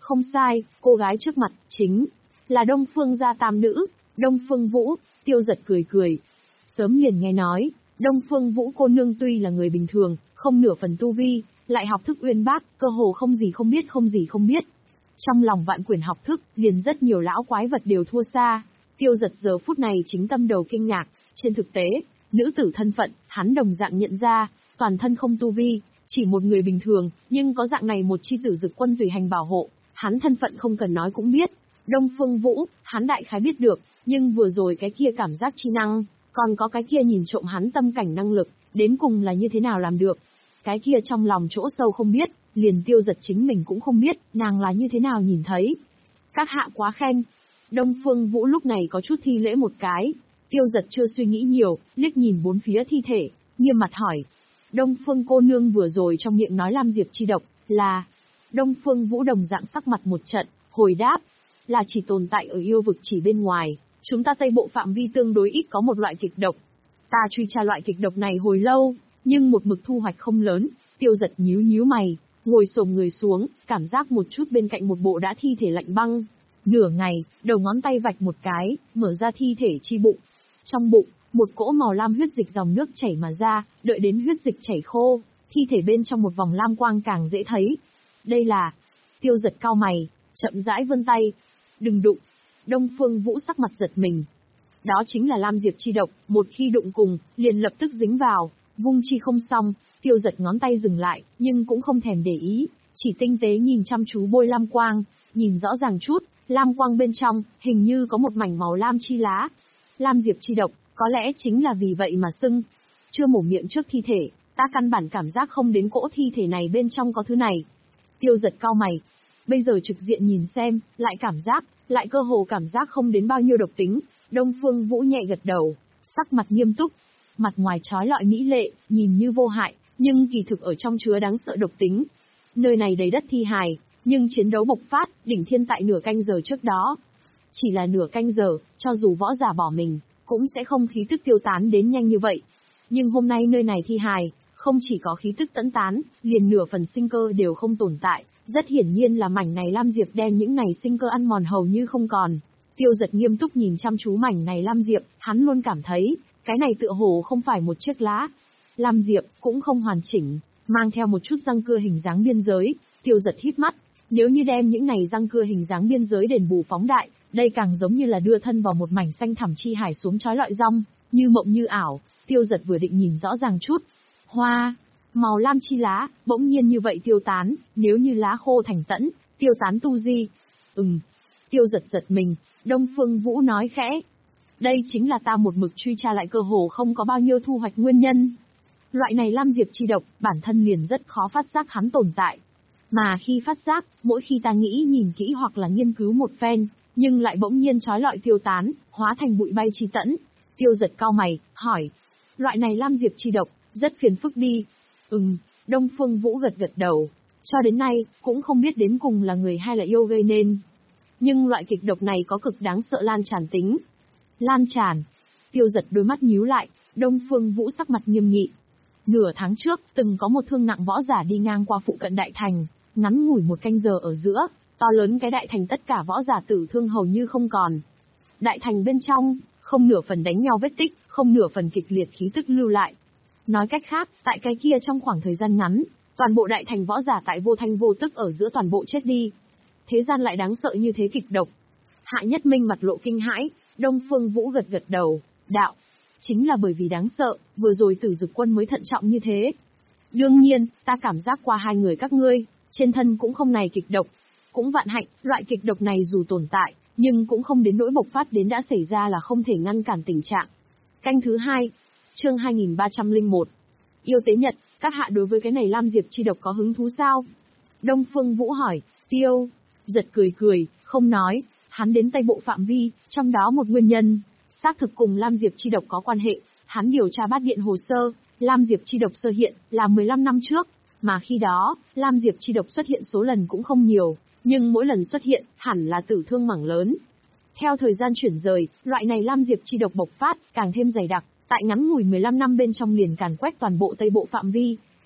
Không sai, cô gái trước mặt, chính là Đông Phương gia tam nữ, Đông Phương Vũ. Tiêu Giật cười cười. Sớm liền nghe nói, Đông Phương Vũ cô nương tuy là người bình thường, không nửa phần tu vi, lại học thức uyên bác, cơ hồ không gì không biết không gì không biết. Trong lòng Vạn Quyển học thức, liền rất nhiều lão quái vật đều thua xa. Tiêu Giật giờ phút này chính tâm đầu kinh ngạc, trên thực tế, nữ tử thân phận, hắn đồng dạng nhận ra, toàn thân không tu vi, chỉ một người bình thường, nhưng có dạng này một chi tử dực quân tùy hành bảo hộ, hắn thân phận không cần nói cũng biết. Đông Phương Vũ, hắn đại khái biết được, nhưng vừa rồi cái kia cảm giác chi năng, còn có cái kia nhìn trộm hắn tâm cảnh năng lực, đến cùng là như thế nào làm được. Cái kia trong lòng chỗ sâu không biết, liền Tiêu Giật chính mình cũng không biết, nàng là như thế nào nhìn thấy. Các hạ quá khen. Đông Phương Vũ lúc này có chút thi lễ một cái. Tiêu Giật chưa suy nghĩ nhiều, liếc nhìn bốn phía thi thể, nghiêm mặt hỏi. Đông Phương cô nương vừa rồi trong miệng nói Lam Diệp chi độc, là... Đông Phương Vũ đồng dạng sắc mặt một trận, hồi đáp. Là chỉ tồn tại ở yêu vực chỉ bên ngoài, chúng ta Tây Bộ phạm vi tương đối ít có một loại kịch độc. Ta truy tra loại kịch độc này hồi lâu, nhưng một mực thu hoạch không lớn. Tiêu Giật nhíu nhíu mày, ngồi xổm người xuống, cảm giác một chút bên cạnh một bộ đã thi thể lạnh băng. Nửa ngày, đầu ngón tay vạch một cái, mở ra thi thể chi bụng. Trong bụng, một cỗ màu lam huyết dịch dòng nước chảy mà ra, đợi đến huyết dịch chảy khô, thi thể bên trong một vòng lam quang càng dễ thấy. Đây là... Tiêu Giật cau mày, chậm rãi vươn tay. Đừng đụng. Đông Phương Vũ sắc mặt giật mình. Đó chính là Lam Diệp chi độc, một khi đụng cùng, liền lập tức dính vào, vung chi không xong. Tiêu Giật ngón tay dừng lại, nhưng cũng không thèm để ý, chỉ tinh tế nhìn chăm chú bôi lam quang, nhìn rõ ràng chút, lam quang bên trong, hình như có một mảnh màu lam chi lá. Lam Diệp chi độc, có lẽ chính là vì vậy mà xưng. Chưa mổ miệng trước thi thể, ta căn bản cảm giác không đến cỗ thi thể này bên trong có thứ này. Tiêu Giật cau mày. Bây giờ trực diện nhìn xem, lại cảm giác, lại cơ hồ cảm giác không đến bao nhiêu độc tính. Đông Phương Vũ nhẹ gật đầu, sắc mặt nghiêm túc, mặt ngoài trói lọi mỹ lệ, nhìn như vô hại, nhưng kỳ thực ở trong chứa đáng sợ độc tính. Nơi này đầy đất thi hài, nhưng chiến đấu bộc phát, đỉnh thiên tại nửa canh giờ trước đó. Chỉ là nửa canh giờ, cho dù võ giả bỏ mình, cũng sẽ không khí tức tiêu tán đến nhanh như vậy. Nhưng hôm nay nơi này thi hài, không chỉ có khí tức tẫn tán, liền nửa phần sinh cơ đều không tồn tại, rất hiển nhiên là mảnh này Lam Diệp đem những này sinh cơ ăn mòn hầu như không còn. Tiêu Giật nghiêm túc nhìn chăm chú mảnh này Lam Diệp, hắn luôn cảm thấy, cái này tựa hồ không phải một chiếc lá. Lam Diệp cũng không hoàn chỉnh, mang theo một chút răng cưa hình dáng biên giới. Tiêu Giật híp mắt, nếu như đem những này răng cưa hình dáng biên giới đền bù phóng đại, đây càng giống như là đưa thân vào một mảnh xanh thẳm chi hải xuống trói lọi rong, như mộng như ảo. Tiêu Giật vừa định nhìn rõ ràng chút, hoa, màu lam chi lá, bỗng nhiên như vậy tiêu tán, nếu như lá khô thành tẫn, tiêu tán tu di. Ừm, Tiêu Giật giật mình, Đông Phương Vũ nói khẽ. Đây chính là ta một mực truy tra lại cơ hồ không có bao nhiêu thu hoạch nguyên nhân. Loại này Lam Diệp chi độc, bản thân liền rất khó phát giác hắn tồn tại. Mà khi phát giác, mỗi khi ta nghĩ nhìn kỹ hoặc là nghiên cứu một phen, nhưng lại bỗng nhiên trói lọi tiêu tán, hóa thành bụi bay chi tẫn. Tiêu Giật cau mày, hỏi. Loại này Lam Diệp chi độc, rất phiền phức đi. Ừm, Đông Phương Vũ gật gật đầu. Cho đến nay, cũng không biết đến cùng là người hay là yêu gây nên. Nhưng loại kịch độc này có cực đáng sợ lan tràn tính. Lan tràn. Tiêu Giật đôi mắt nhíu lại, Đông Phương Vũ sắc mặt nghiêm nghị. Nửa tháng trước, từng có một thương nặng võ giả đi ngang qua phụ cận đại thành, ngắn ngủi một canh giờ ở giữa, to lớn cái đại thành tất cả võ giả tử thương hầu như không còn. Đại thành bên trong, không nửa phần đánh nhau vết tích, không nửa phần kịch liệt khí tức lưu lại. Nói cách khác, tại cái kia trong khoảng thời gian ngắn, toàn bộ đại thành võ giả tại vô thanh vô tức ở giữa toàn bộ chết đi. Thế gian lại đáng sợ như thế kịch độc. Hạ Nhất Minh mặt lộ kinh hãi, Đông Phương Vũ gật gật đầu, đạo. Chính là bởi vì đáng sợ, vừa rồi Tử Dực Quân mới thận trọng như thế. Đương nhiên, ta cảm giác qua hai người các ngươi, trên thân cũng không này kịch độc. Cũng vạn hạnh, loại kịch độc này dù tồn tại, nhưng cũng không đến nỗi bộc phát đến đã xảy ra là không thể ngăn cản tình trạng. Canh thứ hai, chương hai nghìn ba trăm lẻ một. Yêu tế nhật, các hạ đối với cái này Lam Diệp chi độc có hứng thú sao? Đông Phương Vũ hỏi. Tiêu Giật cười cười, không nói. Hắn đến Tây Bộ phạm vi, trong đó một nguyên nhân, xác thực cùng Lam Diệp chi độc có quan hệ. Hắn điều tra bát điện hồ sơ, Lam Diệp chi độc sơ hiện là mười lăm năm trước, mà khi đó, Lam Diệp chi độc xuất hiện số lần cũng không nhiều, nhưng mỗi lần xuất hiện, hẳn là tử thương mảng lớn. Theo thời gian chuyển rời, loại này Lam Diệp chi độc bộc phát, càng thêm dày đặc, tại ngắn ngủi mười lăm năm bên trong liền càn quét toàn bộ Tây Bộ phạm vi.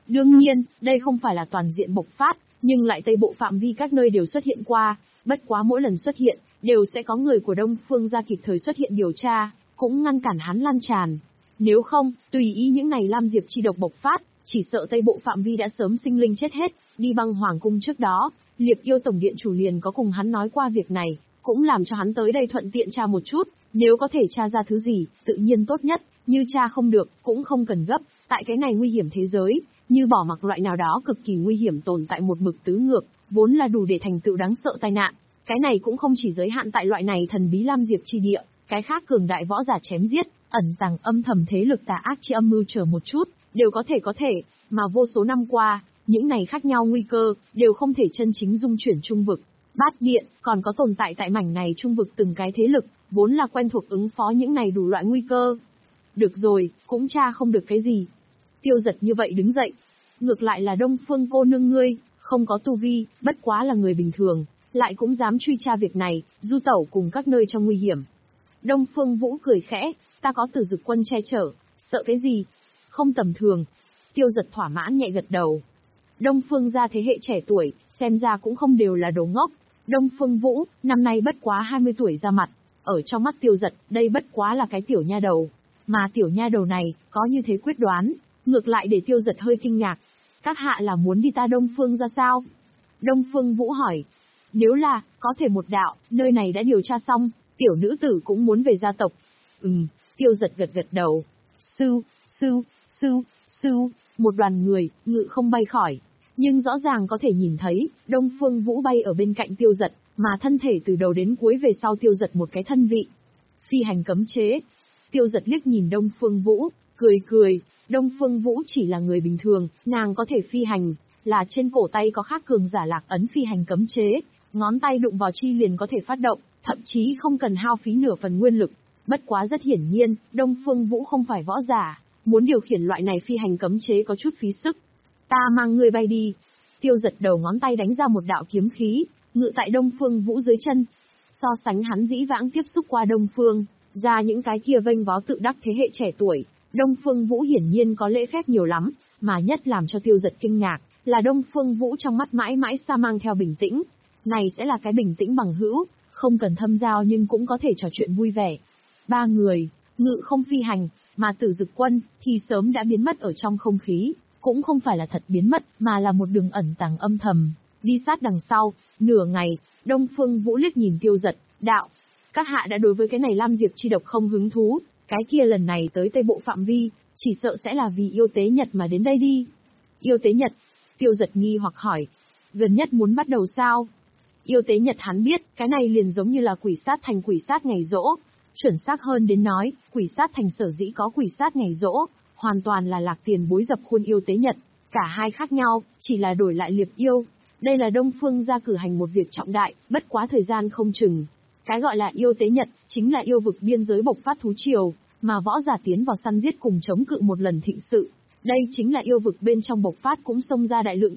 Đương nhiên, đây không phải là toàn diện bộc phát, nhưng lại Tây Bộ phạm vi các nơi đều xuất hiện qua, bất quá mỗi lần xuất hiện, đều sẽ có người của Đông Phương gia kịp thời xuất hiện điều tra, cũng ngăn cản hắn lan tràn. Nếu không, tùy ý những này Lam Diệp chi độc bộc phát, chỉ sợ Tây Bộ phạm vi đã sớm sinh linh chết hết. Đi băng hoàng cung trước đó, Liệp Yêu tổng điện chủ liền có cùng hắn nói qua việc này, cũng làm cho hắn tới đây thuận tiện tra một chút, nếu có thể tra ra thứ gì, tự nhiên tốt nhất, như tra không được, cũng không cần gấp, tại cái này nguy hiểm thế giới, như bỏ mặc loại nào đó cực kỳ nguy hiểm tồn tại một mực tứ ngược, vốn là đủ để thành tựu đáng sợ tai nạn. Cái này cũng không chỉ giới hạn tại loại này thần bí Lam Diệp chi địa, cái khác cường đại võ giả chém giết, ẩn tàng âm thầm thế lực tà ác chi âm mưu chờ một chút, đều có thể có thể, mà vô số năm qua, những này khác nhau nguy cơ, đều không thể chân chính dung chuyển trung vực. Bát Điện, còn có tồn tại tại mảnh này trung vực từng cái thế lực, vốn là quen thuộc ứng phó những này đủ loại nguy cơ. Được rồi, cũng tra không được cái gì. Tiêu Giật như vậy đứng dậy. Ngược lại là Đông Phương cô nương ngươi, không có tu vi, bất quá là người bình thường, lại cũng dám truy tra việc này, du tẩu cùng các nơi trong nguy hiểm. Đông Phương Vũ cười khẽ, ta có Tử Dực Quân che chở, sợ cái gì? Không tầm thường. Tiêu Giật thỏa mãn nhẹ gật đầu. Đông Phương gia thế hệ trẻ tuổi, xem ra cũng không đều là đồ ngốc. Đông Phương Vũ, năm nay bất quá hai mươi tuổi ra mặt, ở trong mắt Tiêu Giật, đây bất quá là cái tiểu nha đầu. Mà tiểu nha đầu này, có như thế quyết đoán, ngược lại để Tiêu Giật hơi kinh ngạc. Các hạ là muốn đi ta Đông Phương ra sao? Đông Phương Vũ hỏi. Nếu là, có thể một đạo, nơi này đã điều tra xong, tiểu nữ tử cũng muốn về gia tộc. Ừm, Tiêu Giật gật gật đầu. Sư, sư, sư, sư, một đoàn người, ngự không bay khỏi. Nhưng rõ ràng có thể nhìn thấy, Đông Phương Vũ bay ở bên cạnh Tiêu Giật, mà thân thể từ đầu đến cuối về sau Tiêu Giật một cái thân vị. Phi hành cấm chế. Tiêu Giật liếc nhìn Đông Phương Vũ, cười cười. Đông Phương Vũ chỉ là người bình thường, nàng có thể phi hành, là trên cổ tay có khắc cường giả lạc ấn phi hành cấm chế, ngón tay đụng vào chi liền có thể phát động, thậm chí không cần hao phí nửa phần nguyên lực. Bất quá rất hiển nhiên, Đông Phương Vũ không phải võ giả, muốn điều khiển loại này phi hành cấm chế có chút phí sức. Ta mang ngươi bay đi. Tiêu Giật đầu ngón tay đánh ra một đạo kiếm khí, ngự tại Đông Phương Vũ dưới chân. So sánh hắn dĩ vãng tiếp xúc qua Đông Phương, ra những cái kia vênh váo tự đắc thế hệ trẻ tuổi, Đông Phương Vũ hiển nhiên có lễ phép nhiều lắm, mà nhất làm cho Tiêu Giật kinh ngạc, là Đông Phương Vũ trong mắt mãi mãi xa mang theo bình tĩnh. Này sẽ là cái bình tĩnh bằng hữu, không cần thâm giao nhưng cũng có thể trò chuyện vui vẻ. Ba người, ngự không phi hành, mà Tử Dực Quân thì sớm đã biến mất ở trong không khí, cũng không phải là thật biến mất, mà là một đường ẩn tàng âm thầm, đi sát đằng sau. Nửa ngày, Đông Phương Vũ liếc nhìn Tiêu Giật, đạo: các hạ đã đối với cái này Lam Diệp chi độc không hứng thú, cái kia lần này tới Tây Bộ phạm vi, chỉ sợ sẽ là vì yêu tế Nhật mà đến đây đi. Yêu tế Nhật? Tiêu Giật nghi hoặc hỏi. Gần nhất muốn bắt đầu sao? Yêu tế Nhật hắn biết, cái này liền giống như là quỷ sát thành quỷ sát ngày rỗ. Chuẩn xác hơn đến nói, quỷ sát thành sở dĩ có quỷ sát ngày rỗ, hoàn toàn là Lạc Tiền Bối dập khuôn yêu tế Nhật. Cả hai khác nhau, chỉ là đổi lại liệp yêu. Đây là Đông Phương gia cử hành một việc trọng đại, bất quá thời gian không chừng. Cái gọi là yêu tế Nhật, chính là yêu vực biên giới bộc phát thú triều, mà võ giả tiến vào săn giết cùng chống cự một lần thịnh sự. Đây chính là yêu vực bên trong bộc phát cũng xông ra đại lượng